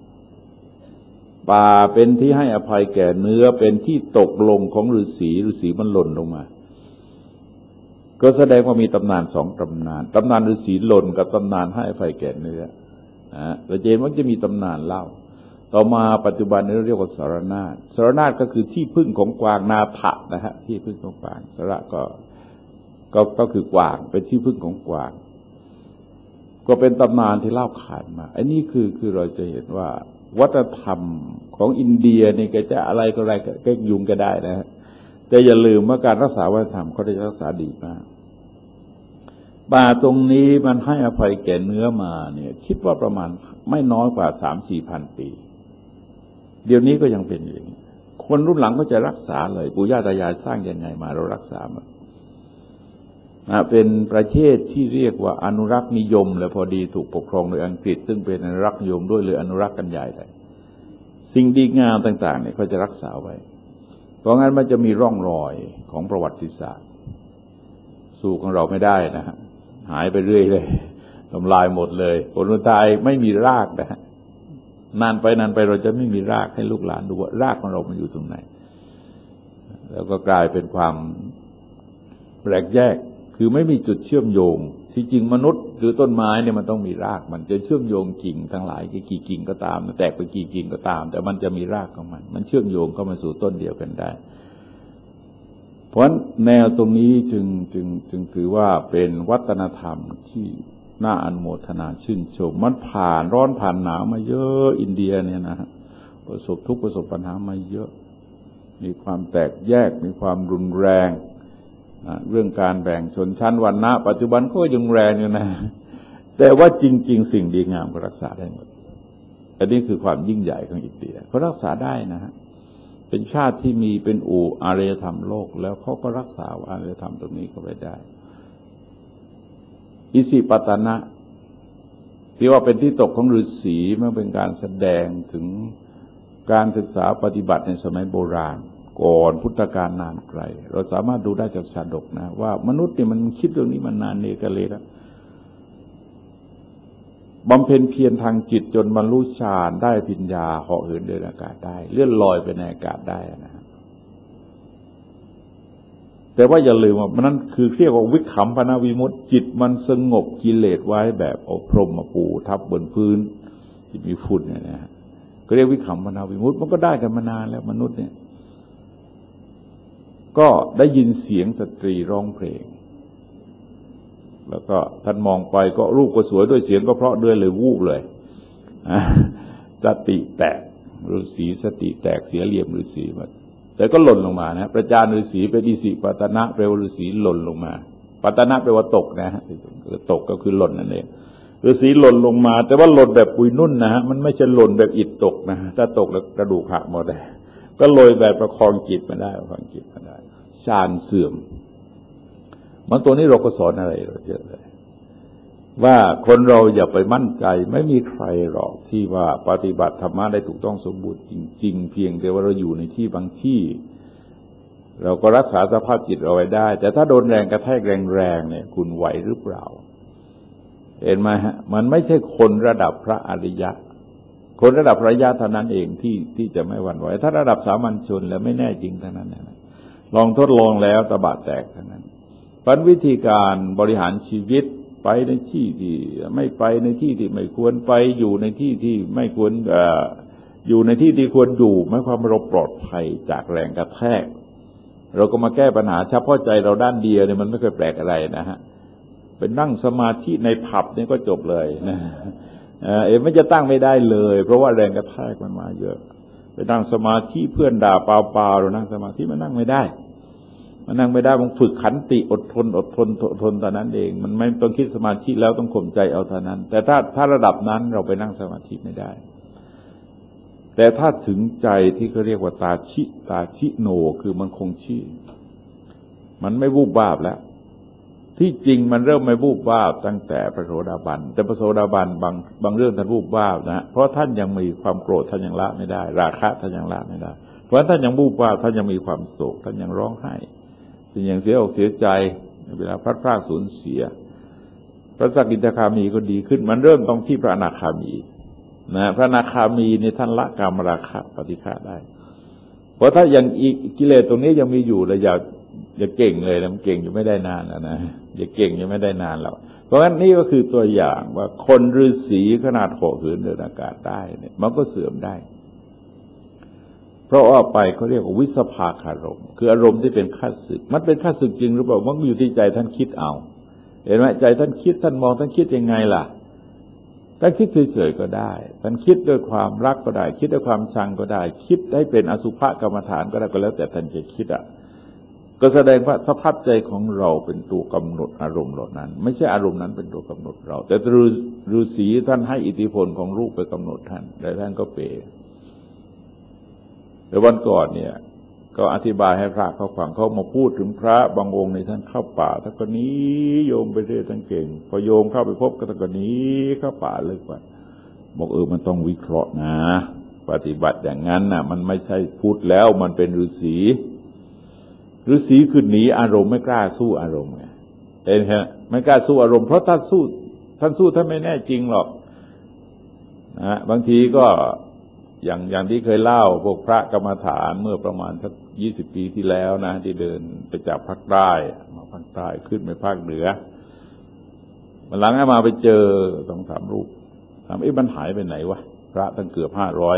ป่าเป็นที่ให้อภัยแก่เนื้อเป็นที่ตกลงของฤาษีมันหล่นลงมาก็แสดงว่ามีตำนานสองตำนานฤาษีหล่นกับตำนานให้อภัยแก่เนื้อเราเห็นว่าจะมีตำนานเล่าต่อมาปัจจุบันนี้เรียกว่าสารนาฏก็คือที่พึ่งของกวางนาถะนะฮะที่พึ่งของกวางสระก็คือกวางเป็นที่พึ่งของกวางก็เป็นตำนานที่เล่าขานมาอันนี้คือเราจะเห็นว่าวัฒนธรรมของอินเดียนี่ก็จะอะไรก็ยุงก็ได้นะฮะแต่อย่าลืมว่าการรักษาวัฒนธรรมเขาได้รักษาดีมากป่าตรงนี้มันให้อภัยแก่เนื้อมาเนี่ยคิดว่าประมาณไม่น้อยกว่า 3-4 พันปีเดี๋ยวนี้ก็ยังเป็นอย่างนี้คนรุ่นหลังก็จะรักษาเลยปู่ย่าตายายสร้างยังไงมาเรารักษามาเป็นประเทศที่เรียกว่าอนุรักษ์นิยมเลยพอดีถูกปกครองโดยอังกฤษซึ่งเป็นอนุรักษ์นิยมด้วยเลยอนุรักษ์กันใหญ่เลยสิ่งดีงามต่างๆเนี่ยเขาจะรักษาไว้เพราะงั้นมันจะมีร่องรอยของประวัติศาสตร์สู้ของเราไม่ได้นะฮะหายไปเรื่อยเลยทำลายหมดเลยคนตายไม่มีรากนะฮะนานไปเราจะไม่มีรากให้ลูกหลานดูว่ารากของเรามันอยู่ตรงไหนแล้วก็กลายเป็นความแปลกแยกคือไม่มีจุดเชื่อมโยงที่จริงมนุษย์หรือต้นไม้เนี่ยมันต้องมีรากมันจะเชื่อมโยงกิ่งทั้งหลายกี่กิ่งก็ตามแตกไปกี่กิ่งก็ตามแต่มันจะมีรากของมันเชื่อมโยงเข้ามาสู่ต้นเดียวกันได้เพราะแนวตรงนี้จึงถือว่าเป็นวัฒนธรรมที่น่าอนุโมทนาชื่นชมมันผ่านร้อนผ่านหนาวมาเยอะอินเดียเนี่ยนะประสบทุกข์ประสบปัญหามาเยอะมีความแตกแยกมีความรุนแรงเรื่องการแบ่งชนชั้นวรรณะปัจจุบันก็ยังแรงอยู่นะแต่ว่าจริงๆสิ่งดีงามก็รักษาได้หมดอันนี้คือความยิ่งใหญ่ของอินเดียเขารักษาได้นะฮะเป็นชาติที่มีเป็นอู่อารยธรรมโลกแล้วเขาก็รักษาอารยธรรมตรงนี้ก็ไว้ได้อิสิปตนะที่ว่าเป็นที่ตกของฤาษีมันเป็นการแสดงถึงการศึกษาปฏิบัติในสมัยโบราณก่อนพุทธกาลนานไกลเราสามารถดูได้จากชาดกนะว่ามนุษย์เนี่ยมันคิดเรื่องนี้มานานเนกะเลแล้วบำเพ็ญเพียรทางจิตจนบรรลุฌานได้ปัญญาเหาะเหินเดินอากาศได้เลื่อนลอยไปในอากาศได้นะแต่ว่าอย่าลืมว่านั้นคือเรียกว่าวิคัมภนวิมุตติจิตมันสงบกิเลสไว้แบบเอาพรหมมาปูทับบนพื้นที่มีฝุ่นเนี่ยนะก็เรียกวิคัมภนวิมุตติมันก็ได้กันมานานแล้วมนุษย์เนี่ยก็ได้ยินเสียงสตรีร้องเพลงแล้วก็ท่านมองไปก็รูปก็สวยด้วยเสียงก็เพราะด้วยเลยวูบเลยสติแตกฤาษีสติแตกเสียเหลี่ยมฤาษีหมดแต่ก็หล่นลงมานะประจานฤาษีเป็นอิสิปตนะแปลว่าฤาษีหล่นลงมาปตนะแปลว่าตกนะฮะตกก็คือหล่นนั่นเองฤาษีหล่นลงมาแต่ว่าหล่นแบบปุยนุ่นนะฮะมันไม่ใช่หล่นแบบอิฐตกนะถ้าตกแล้วกระดูกหักหมดเลยก็ลอยแบบประคองจิตมาได้ประคองจิตมาได้ฌานเสื่อมมันตัวนี้เราก็สอนอะไรเราเยอะเลยว่าคนเราอย่าไปมั่นใจไม่มีใครหรอกที่ว่าปฏิบัติธรรมะได้ถูกต้องสมบูรณ์จริงๆเพียงแต่ว่าเราอยู่ในที่บางที่เราก็รักษาสภาพจิตเราไว้ได้แต่ถ้าโดนแรงกระแทกแรงๆเนี่ยคุณไหวหรือเปล่าเห็นไหมฮะมันไม่ใช่คนระดับพระอริยะคนระดับพระอริยะเท่านั้นเองที่จะไม่หวั่นไหวถ้าระดับสามัญชนแล้วไม่แน่จริงเท่านั้นนะลองทดลองแล้วตะบะแตกเท่านั้นปัญวิธีการบริหารชีวิตไปในที่ที่ไม่ไปในที่ที่ไม่ควรไปอยู่ในที่ที่ไม่ควรอยู่ในที่ที่ควรอยู่หมายความว่าเราปลอดภัยจากแรงกระแทกเราก็มาแก้ปัญหาเฉพาะใจเราด้านเดียวเนี่ยมันไม่เคยแปลกอะไรนะฮะเป็นนั่งสมาธิในผับนี่ก็จบเลยนะมันจะตั้งไม่ได้เลยเพราะว่าแรงกระแทกมันมาเยอะไปนั่งสมาธิเพื่อนด่าเปล่าๆเรานั่งสมาธิมันนั่งไม่ได้มันฝึกขันติอดทนตอนนั้นเองมันไม่ต้องคิดสมาธิแล้วต้องข่มใจเอาเท่านั้นแต่ถ้าระดับนั้นเราไปนั่งสมาธิไม่ได้แต่ถ้าถึงใจที่เขาเรียกว่าตาชิโนคือมันคงที่มันไม่วูบวาบแล้วที่จริงมันเริ่มไม่วูบวาบตั้งแต่พระโสดาบันแต่พระโสดาบันบางเรื่องท่านวูบวาบนะเพราะท่านยังมีความโกรธท่านยังละไม่ได้ราคะท่านยังละไม่ได้เพราะท่านยังวูบวาบท่านยังมีความโศกท่านยังร้องไห้ท่านยังเสียอกเสียใจเวลาพลัดพรากสูญเสียพระสกิทาคามีก็ดีขึ้นมันเริ่มต้องที่พระอนาคามีนะพระอนาคามีในท่านละกามราคะปฏิฆะได้เพราะถ้ายังอีกกิเลสตรงนี้ยังมีอยู่เลยอย่าเก่งเลยนะมันเก่งอยู่ไม่ได้นานแล้วนะอย่าเก่งยังไม่ได้นานแล้วเพราะฉะนั้นนี่ก็คือตัวอย่างว่าคนฤาษีขนาดเหาะเหินเดินอากาศได้เนี่ยมันก็เสื่อมได้เพราะว่าไปเขาเรียกว่าวิสภาคารมคืออารมณ์ที่เป็นข้าศึกมันเป็นข้าศึกจริงหรือเปล่ามันอยู่ที่ใจท่านคิดเอาเห็นไหมใจท่านคิดท่านมองท่านคิดยังไงล่ะท่านคิดเฉยๆก็ได้ท่านคิดด้วยความรักก็ได้คิดด้วยความชังก็ได้คิดให้เป็นอสุภกรรมฐานก็ได้ก็แล้วแต่ท่านจะคิดอ่ะก็แสดงว่าสภาพใจของเราเป็นตัวกำหนดอารมณ์เหล่านั้นไม่ใช่อารมณ์นั้นเป็นตัวกำหนดเราแต่ฤาษีท่านให้อิทธิพลของรูปไปกำหนดท่านแต่ท่านก็เป๋แต่วันก่อนเนี่ยก็อธิบายให้พระเขาฟังเขามาพูดถึงพระบางองค์ในท่านเข้าป่าท่านก็หนีโยมไปเรื่อยท่านเก่งพอโยมเข้าไปพบก็ท่านก็หนีเข้าป่าเลยว่าบอกมันต้องวิเคราะห์นะปฏิบัติอย่างนั้นน่ะมันไม่ใช่พูดแล้วมันเป็นฤาษีคือหนีอารมณ์ไม่กล้าสู้อารมณ์ไงเห็นไหมไม่กล้าสู้อารมณ์เพราะท่านสู้ท่านไม่แน่จริงหรอกนะบางทีก็อย่างที่เคยเล่าพวกพระกรรมฐานเมื่อประมาณสัก20 ปีที่แล้วนะที่เดินไปจากภาคใต้มาภาคใต้ขึ้นไปภาคเหนือวันหลังมาไปเจอ2-3 รูปถามมันหายไปไหนวะพระตั้งเกือบ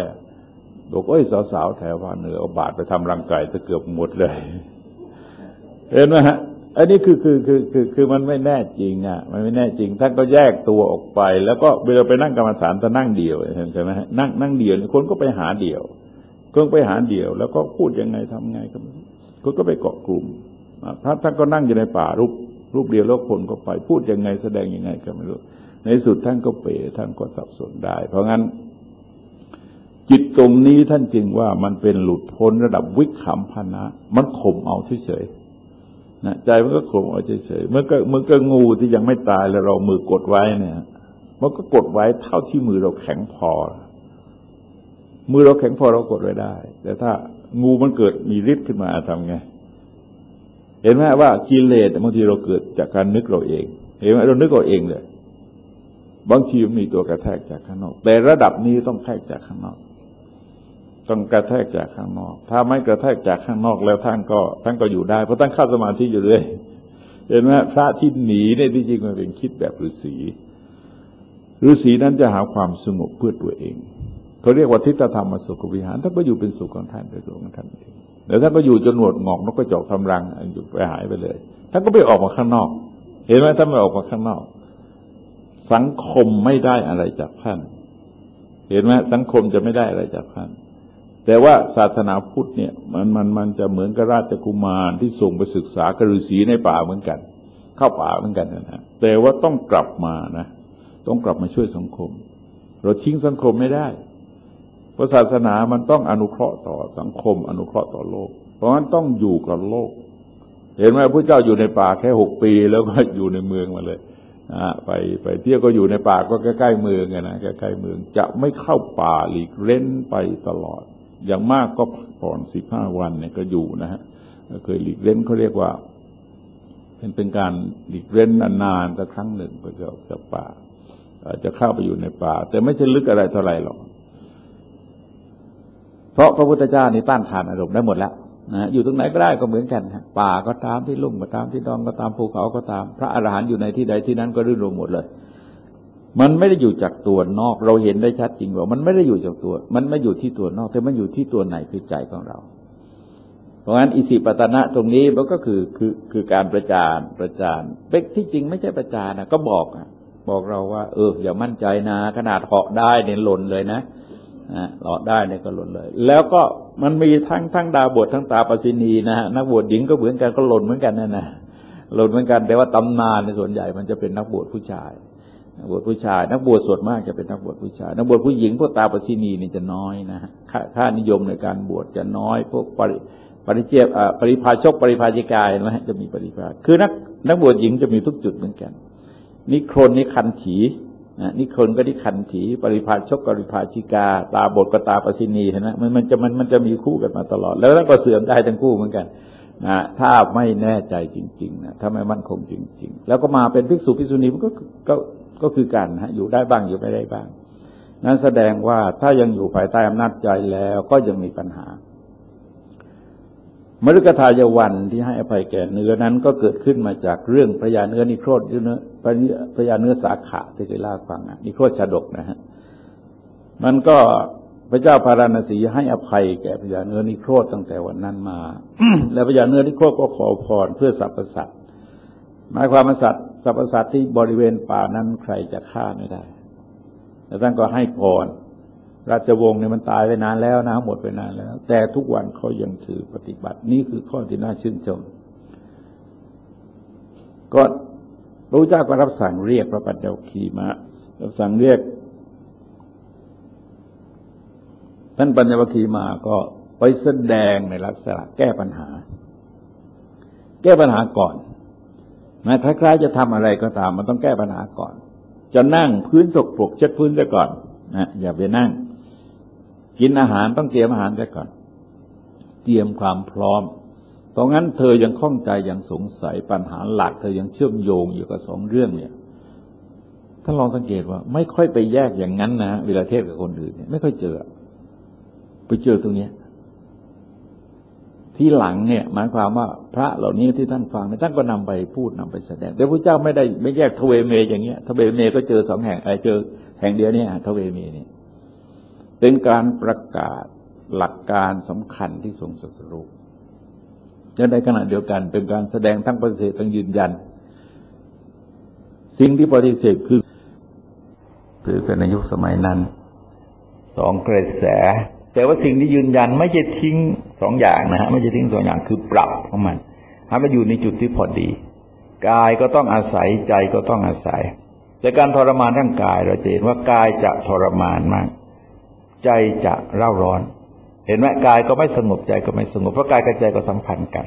500บอกสาวๆแถวภาคเหนือเอาบาตรไปทำรังไก่จะเกือบหมดเลยเห็นไหมฮะอันนี้คือมันไม่แน่จริงอ่ะมันไม่แน่จริงท่านก็แยกตัวออกไปแล้วก็เวลาไปนั่งกรรมฐานท่านนั่งเดี่ยวใช่ไหมฮะนั่งเดี่ยวคนก็ไปหาเดี่ยวแล้วก็พูดยังไงทำไงคนก็ไปเกาะกลุ่มพระท่านก็นั่งอยู่ในป่ารูปเดียวแล้วคนก็ไปพูดยังไงแสดงยังไงก็ไม่รู้ในสุดท่านก็เป๋ท่านก็สับสนได้เพราะงั้นจิตตรงนี้ท่านจึงว่ามันเป็นหลุดพ้นระดับวิคัมภนะมันข่มเอาเฉยนะใจมันก็ข่มเอาเฉยๆมันก็งูที่ยังไม่ตายแล้วเรามือกดไว้เนี่ยมันก็กดไว้เท่าที่มือเราแข็งพอมือเราแข็งพอเรากดไว้ได้แต่ถ้างูมันเกิดมีฤทธิ์ขึ้นมาทำไงเห็นไหมว่ากิเลสบางทีเราเกิดจากการนึกเราเองเห็นไหมเรานึกเราเองเลยบางทีมันมีตัวกระแทกจากข้างนอกแต่ระดับนี้ต้องแทกจากข้างนอกต้องกระแทกจากข้างนอกถ้าไม่กระแทกจากข้างนอกแล้วท่านก็อยู่ได้เพราะท่านเข้าสมาธิอยู่เลยเห็นไหมพระที่หนีเนี่ยที่จริงมันเป็นคิดแบบฤาษีนั้นจะหาความสงบเพื่อตัวเองเขาเรียกว่าทิฏฐธรรมสุขวิหารท่านก็อยู่เป็นสุขของท่านโดยตัวของท่านเองแต่ท่านก็อยู่จนหนวดงอกนกกระจอกทำรังอยู่ไปหายไปเลยท่านก็ไม่ออกมาข้างนอกเห็นไหมท่านไม่ออกมาข้างนอกสังคมไม่ได้อะไรจากท่านเห็นไหมสังคมจะไม่ได้อะไรจากท่านแต่ว่าศาสนาพุทธเนี่ยมันจะเหมือนกับราชกุมารที่ส่งไปศึกษากฤษีในป่าเหมือนกันเข้าป่าเหมือนกันนะแต่ว่าต้องกลับมานะต้องกลับมาช่วยสังคมเราทิ้งสังคมไม่ได้เพราะศาสนามันต้องอนุเคราะห์ต่อสังคมอนุเคราะห์ต่อโลกเพราะฉะนั้นต้องอยู่กับโลกเห็นไหมพระเจ้าอยู่ในป่าแค่6 ปีแล้วก็อยู่ในเมืองมาเลยไปเที่ยวก็อยู่ในป่าก็ใกล้ๆเมืองไงนะใกล้ๆเมืองจะไม่เข้าป่าหลีกเล่นไปตลอดอย่างมากก็ผ่อน15 วันเนี่ยก็อยู่นะฮะเคยหลีกเล่นเขาเรียกว่าเป็นการหลีกเล่นนานๆแต่ครั้งหนึ่งก็จะออกจากป่าจะเข้าไปอยู่ในป่าแต่ไม่ใช่ลึกอะไรเท่าไหร่หรอกเพราะพระพุทธเจ้านี่ต้านทานอารมณ์ได้หมดแล้วนะอยู่ตรงไหนก็ได้ก็เหมือนกันป่าก็ตามที่ลุ่มก็ตามที่ดอนก็ตามภูเขาก็ตามพระอรหันต์อยู่ในที่ใดที่นั้นก็รื่นรมหมดเลยมันไม่ได้อยู่จากตัวนอกเราเห็นได้ชัดจริงว่ามันไม่ได้อยู่จากตัวมันไม่อยู่ที่ตัวนอกแต่มันอยู่ที่ตัวไหนคือใจของเราเพราะงั้นอิสิปตนะตรงนี้มันก็คือการประจานเป็นที่จริงไม่ใช่ประจานนะก็บอกเราว่าอย่ามั่นใจนะขนาดเหาะได้เนี่ยหล่นเลยนะเหาะได้เนี่ยก็หล่นเลยแล้วก็มันมีทั้งดาบททั้งตาปสินีนะฮะนักบวชหญิงก็เหมือนกันก็หล่นเหมือนกันนะหล่นเหมือนกันแต่ว่าตำนานในส่วนใหญ่มันจะเป็นนักบวชผู้ชายนักบวชผู้ชายนักบวชส่วนมากจะเป็นนักบวชผู้ชายนักบวชผู้หญิงพวกตาปศินีนี่จะน้อยนะฮะค่านิยมในการบวชจะน้อยพวกปริเจบปริภาชกปริภาชิกาเห็นไหมจะมีปริภาคือนักบวชหญิงจะมีทุกจุดเหมือนกันนิครนนิคันถีนิครนก็นิคันถีปริภาชกปริภาชิกาตาบทก็ตาปศินีเห็นไหมมันจะมีคู่กันมาตลอดแล้วก็เสื่อมได้ทั้งคู่เหมือนกันนะถ้าไม่แน่ใจจริงๆนะถ้าไม่มั่นคงจริงๆแล้วก็มาเป็นภิกษุภิกษุณีมันก็คือกันอยู่ได้บ้างอยู่ไม่ได้บ้างนั้นแสดงว่าถ้ายังอยู่ภายใต้อำนาจใจแล้วก็ยังมีปัญหามฤคทายวันที่ให้อภัยแก่เนื้อนั้นก็เกิดขึ้นมาจากเรื่องพระยาเนื้อนิโครธพระยาเนื้อสาขะที่เคยเล่าฟังนิโครธชาดกนะฮะมันก็พระเจ้าพาราณสีให้อภัยแก่พระยาเนื้อนิโครธตั้งแต่วันนั้นมา แล้วพระยาเนื้อนิโครธก็ขอพรเพื่อสรรพสัตว์หมายความว่าสรรพสัตว์ที่บริเวณป่านั้นใครจะฆ่าไม่ได้แต่ท่านก็ให้พรราชวงศ์เนี่ยมันตายไปนานแล้วนะหมดไปนานแล้วแต่ทุกวันเขายังถือปฏิบัตินี่คือข้อที่น่าชื่นชมก็พระพุทธเจ้าก็รับสั่งเรียกพระปัญจวัคคีย์มารับสั่งเรียกท่านปัญจวัคคีย์มาก็ไปแสดงในลักษณะแก้ปัญหาก่อนนะคล้ายๆจะทำอะไรก็ตามมันต้องแก้ปัญหาก่อนจะนั่งพื้นสกปรกเช็ดพื้นซะก่อนนะอย่าไปนั่งกินอาหารต้องเตรียมอาหารซะก่อนเตรียมความพร้อมตรงนั้นเธอยังข้องใจยังสงสัยปัญหาหลักเธอยังเชื่อมโยงอยู่กับสองเรื่องเนี่ยท่านลองสังเกตว่าไม่ค่อยไปแยกอย่างนั้นนะเวลาเทศกับคนอื่นเนี่ยไม่ค่อยเจอไปเจอตรงนี้ที่หลังเนี่ยหมายความว่าพระเหล่านี้ที่ท่านฟังท่านก็นำไปพูดนำไปแสดงแต่พระเจ้าไม่แยกทเวเมอย่างเงี้ยทเวเมก็เจอสองแห่งเจอแห่งเดียวเนี่ยทเวเมเนี่ยเป็นการประกาศหลักการสำคัญที่ทรงตรัสรู้และในขณะเดียวกันเป็นการแสดงทั้งปฏิเสธทั้งยืนยันสิ่งที่ปฏิเสธคือถือกันในยุคสมัยนั้นสองกระแสแต่ว่าสิ่งที่ยืนยันไม่ใช่ทิ้งสองอย่างนะฮะไม่ใช่ทิ้งสองอย่างคือปรับของมันให้มันอยู่ในจุดที่พอดีกายก็ต้องอาศัยใจก็ต้องอาศัยแต่การทรมานร่างกายเราจะเห็นว่ากายจะทรมานมากใจจะเร่าร้อนเห็นไหมกายก็ไม่สงบใจก็ไม่สงบเพราะกายกับใจก็สัมพันธ์กัน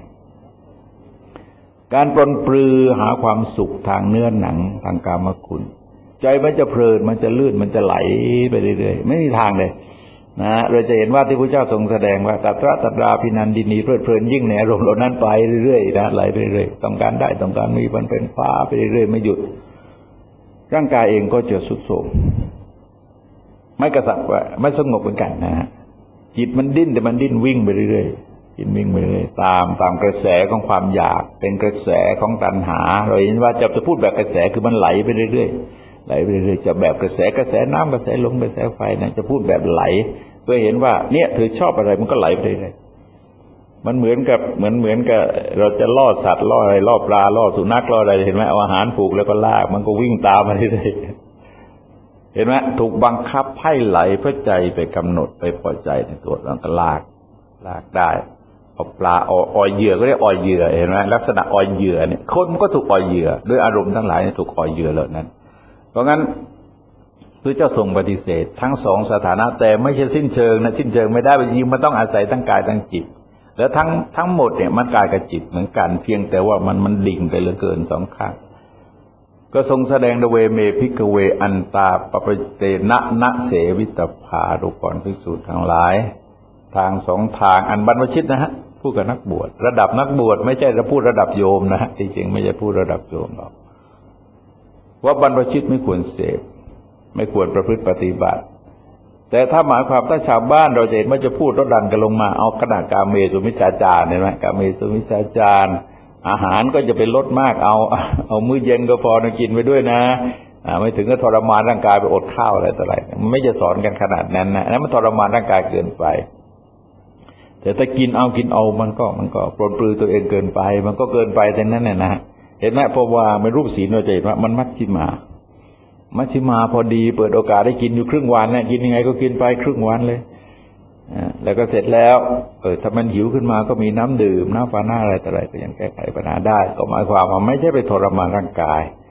การปรนปรือหาความสุขทางเนื้อหนังทางกามคุณใจมันจะเพลินมันจะลื่นมันจะไหลไปเรื่อยๆไม่มีทางเลยนะเราจะเห็นว่าที่พระเจ้าทรงแสดงว่าตัตระตัตราพินันดินีเพลิดเพลินยิ่งในอารมณ์เหล่านั้นไปเรื่อยๆนะไหลไปเรื่อยๆต้องการได้ต้องการมีมันเป็นฟ้าไปเรื่อยๆไม่หยุดร่างกายเองก็จะทรุดโทรมไม่กระสับว่าไม่สงบเหมือนกันนะฮะจิตมันดิ้นแต่มันดิ้นวิ่งไปเรื่อยๆจิตวิ่งไปเรื่อยตามกระแสของความอยากเป็นกระแสของตัณหาเราเห็นว่าจะพูดแบบกระแสคือมันไหลไปเรื่อยๆไหลไปเรื่อยๆจะแบบกระแสน้ำกระแสลมกระแสไฟนะจะพูดแบบไหลเพื่อเห็นว่าเนี่ยเธอชอบอะไรมันก็ไหลไปเรื่อยๆมันเหมือนกับเราจะล่อสัตว์ล่ออะไรล่อปลาล่อสุนัขล่ออะไรเห็นไหมเอาอาหารผูกแล้วก็ลากมันก็วิ่งตามมาเรื่อยๆเห็นไหมถูกบังคับให้ไหลเพื่อใจไปกำหนดไปพอใจในตัวมันก็ลากได้เอาปลาออยเหยื่อก็เรียกออยเหยื่อเห็นไหมลักษณะออยเหยื่อเนี่ยคนมันก็ถูกออยเหยื่อด้วยอารมณ์ทั้งหลายถูกออยเหยื่อเหล่านั้นเพราะงั้นพระเจ้าทรงปฏิเสธทั้งสองสถานะแต่ไม่ใช่สิ้นเชิงนะสิ้นเชิงไม่ได้จริงมันต้องอาศัยทั้งกายทั้งจิตแล้วทั้งหมดเนี่ยมันกายกับจิตเหมือนกันเพียงแต่ว่ามันดิ่งไปเหลือเกินสองข้างก็ทรงแสดงเวเมภิกขเวอันตาปปเตนะเสวิตภาดูก่อนภิกษุทั้งหลายทางสองทางอันบรรพชิตนะฮะพูดกับนักบวชระดับนักบวชไม่ใช่จะพูดระดับโยมนะฮะจริงๆไม่ใช่พูดระดับโยมหรอกว่าบรรพชิตไม่ควรเสพไม่ควรประพฤติปฏิบัติแต่ถ้าหมายความถ้าชาวบ้านเราจะเห็นว่าจะพูดลดดันกันลงมาเอาขนาดกาเมสุมิจฉาจารเห็นไหมกาเมสุมิจฉาจารอาหารก็จะเป็นลดมากเอามื้อเย็นก็พอนะกินไปด้วยนะไม่ถึงก็ทรมานร่างกายไปอดข้าวอะไรต่ออะไรมันไม่จะสอนกันขนาดนั้นนะนั้นมันทรมานร่างกายเกินไปแต่ถ้ากินเอามันก็ปรนปรือตัวเองเกินไปมันก็เกินไปแต่นั้นน่ะนะเห็นไหมเพราะว่าในรูปศีลเราจะเห็นว่ามันมัชฌิมาพอดีเปิดโอกาสได้กินอยู่ครึ่งวันเนี่ยกินยังไงก็กินไปครึ่งวันเลยแล้วก็เสร็จแล้วถ้ามันหิวขึ้นมาก็มีน้ำดื่มน้ำปานะอะไรต่ออะไรก็ยังแก้ไขปัญหาได้ก็หมายความว่าไม่ใช่ไปทรมานร่างกาย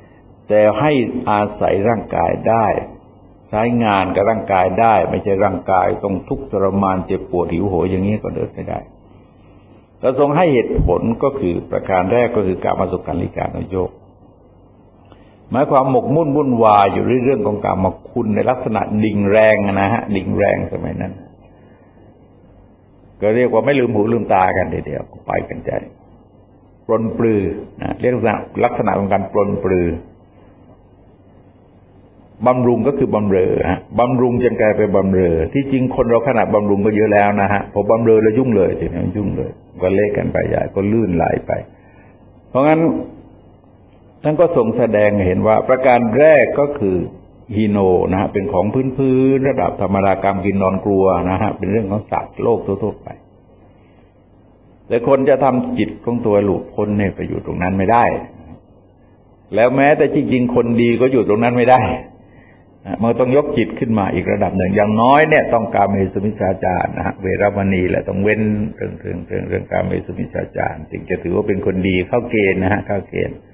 แต่ให้อาศัยร่างกายได้ใช้งานกับร่างกายได้ไม่ใช่ร่างกายต้องทุกข์ทรมานเจ็บปวดหิวโหยอย่างนี้ก็เดินไม่ได้เราทรงให้เหตุผลก็คือประการแรกก็คือการมาสุขันลิกานุโยคหมายความหมกมุ่นวุ่นวายอยู่เรื่องของกามคุณในลักษณะดิ่งแรงนะฮะดิ่งแรงสมัยนั้นก็เรียกว่าไม่ลืมหูลืมตากันเดียวไปกันใจปรนปลือนะเรียกลักษณะของการปรนปลือบำรุงก็คือบำเรอฮะบำรุงจนกลายเป็นบำเรอที่จริงคนเราขนาดบำรุงก็เยอะแล้วนะฮะพอบำเรอแล้วยุ่งเลยทีนี้ยุ่งเลยก็เละกันไปใหญ่ก็ลื่นไหลไปเพราะงั้นท่านก็ทรงแสดงเห็นว่าประการแรกก็คือฮีโนนะฮะเป็นของพื้นๆระดับธรรมดากรรมกินนอนกลัวนะฮะเป็นเรื่องของสัตว์โลกทั่วๆไปแต่คนจะทำจิตของตัวหลุดพ้นเนี่ยไปอยู่ตรงนั้นไม่ได้แล้วแม้แต่จริงๆคนดีก็อยู่ตรงนั้นไม่ได้มันต้องยกจิตขึ้นมาอีกระดับหนึ่งอย่างน้อยเนี่ยต้องกาเมสุมิจฉาจารนะฮะเวรมณีแหละต้องเว้นเรื่องกาเมสุมิจฉาจารถึงจะถือว่าเป็นคนดีเข้าเกณฑ์นะฮะเข้าเกณฑ์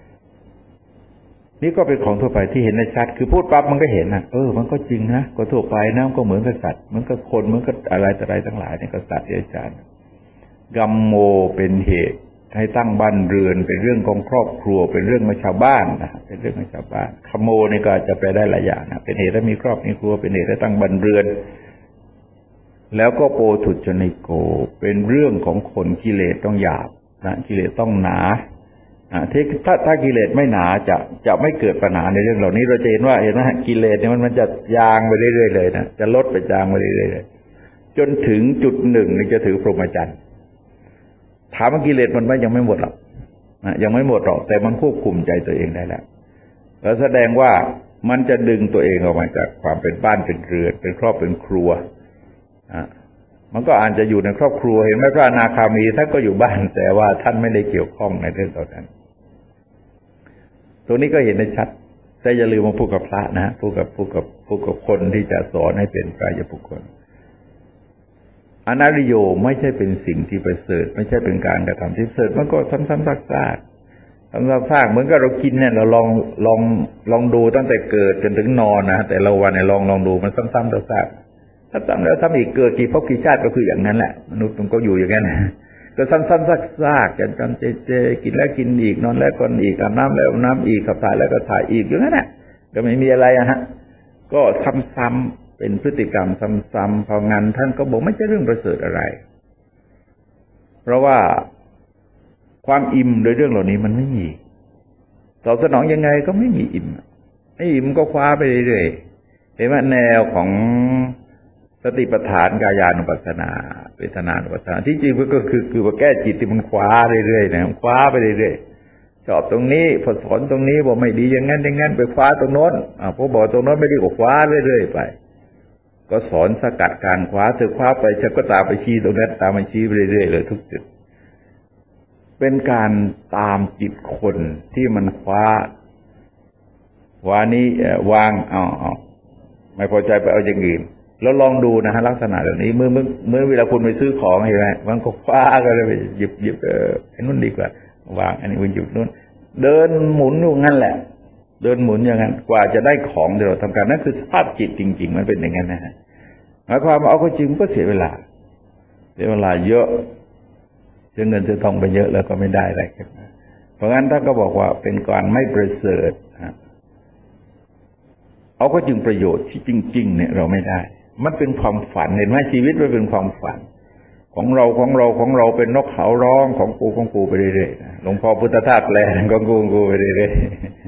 นี่ก็เป็นของทั่วไปที่เห็นได้ชัดคือพูดปั๊บมันก็เห็นนะมันก็จริงนะก็ทั่วไปนะก็เหมือนกับสัตว์เหมือนกับคนเหมือนกับอะไรต่ออะไรทั้งหลายเนี่ยก็สัตว์อาจารย์กัมโมเป็นเหตุให้ตั้งบ้านเรือนเป็นเรื่องของครอบครัวเป็นเรื่องของชาวบ้านนะเป็นเรื่องของชาวบ้านขโมนี่ก็จะไปได้หลายอย่างนะเป็นเหตุให้มีครอบมีครัวเป็นเหตุให้ตั้งบ้านเรือนแล้วก็โปถุจนิโกเป็นเรื่องของคนกิเลสต้องหยาบนะกิเลสต้องหนาถ้ากิเลสไม่หนาจะไม่เกิดปัญหาในเรื่องเหล่านี้เราจะเห็นว่ากิเลสเนี่ยมันจะจางไปเรื่อยๆเลยนะจะลดไปจางไปเรื่อยๆจนถึงจุดหนึ่งนี่จะถือพรหมจรรย์ถามว่ากิเลสมันยังไม่หมดหรอกยังไม่หมดหรอกแต่มันควบคุมใจตัวเองได้แล้วแสดงว่ามันจะดึงตัวเองออกมาจากความเป็นบ้านเป็นเรือนเป็นครอบเป็นครัวมันก็อาจจะอยู่ในครอบครัวเห็นไหมพระอนาคามีท่านก็อยู่บ้านแต่ว่าท่านไม่ได้เกี่ยวข้องในเรื่องเหล่านั้นตรงนี้ก็เห็นได้ชัดแต่อย่าลืมมาพูดกับพระนะพูดกับคนที่จะสอนให้เป็นพระยบุคคลอนัริโยไม่ใช่เป็นสิ่งที่ประเสริฐไม่ใช่เป็นการกระทำที่ประเสริฐมันก็ซ้ำๆซากๆเหมือนกับเรากินเนี่ยเราลองดูตั้งแต่เกิดจนถึงนอนนะแต่ละวันเนี่ยลองดูมันซ้ำๆซากๆถ้าซ้ำแล้วซ้ำอีกเกิดกี่ภพกี่ชาติก็คืออย่างนั้นแหละมนุษย์มันก็อยู่อย่างนั้นก็ซ้ำๆซากๆกันจำเจกินแล้วกินอีกนอนแล้วก็อีกอาบน้ำแล้วอาบน้ำอีกขับถ่ายแล้วก็ถ่ายอีกอย่างนั้นแหละก็ไม่มีอะไรฮะก็ซ้ำๆเป็นพฤติกรรมซ้ำๆพองั้นท่านก็บอกไม่ใช่เรื่องประเสริฐอะไรเพราะว่าความอิ่มโดยเรื่องเหล่านี้มันไม่มีตอบสนองยังไงก็ไม่มีอิ่มไม่อิ่มก็คว้าไปเรื่อยๆเห็นไหมแนวของสติปัฏฐานกายานุปัสสนาเวทนานุปัสสนาที่จริงก็คือว่าแก้จิตที่มันคว้าเรื่อยๆนะคว้าไปเรื่อยๆชอบตรงนี้พอสอนตรงนี้บอกไม่ดีอย่างนั้นไปคว้าตรงโน้นพอบอกตรงโน้นไม่ดีก็คว้าเรื่อยๆไปก็สอนสกัดการคว้าเธอคว้าไปฉันก็ตามไปชี้ตรงนั้นตามไปชี้ไปเรื่อยๆเลยทุกจุดเป็นการตามจิตคนที่มันคว้านี้วางไม่พอใจไปเอาอย่างอื่นแล้วลองดูนะฮะลักษณะแบบนี้เมื่อเวลาคุณไปซื้อของเห็นไหมมันก็คว้าก็เลยไปหยิบไอ้นู่นดีกว่าวางอันนี้มันหยิบนู่นเดินหมุนอยู่งั้นแหละเดินหมุนอย่างนั้นกว่าจะได้ของที่เราทำการนั่นคือสภาพจิตจริงๆมันเป็นอย่างนั้นนะฮะหมายความว่าเอาก็จริงก็เสียเวลาเยอะเสียเงินเสียทองไปเยอะแล้วก็ไม่ได้อะไรขึ้นมาเพราะงั้นท่านก็บอกว่าเป็นการไม่ประเสริฐเอาก็จึงประโยชน์ที่จริงๆเนี่ยเราไม่ได้มันเป็นความฝันเห็นไหมชีวิตมันเป็นความฝันของเราเป็นนกเขาร้องของกูไปเรื่อยๆหลวงพ่อพุทธทาสแปลของกูไปเรื่อย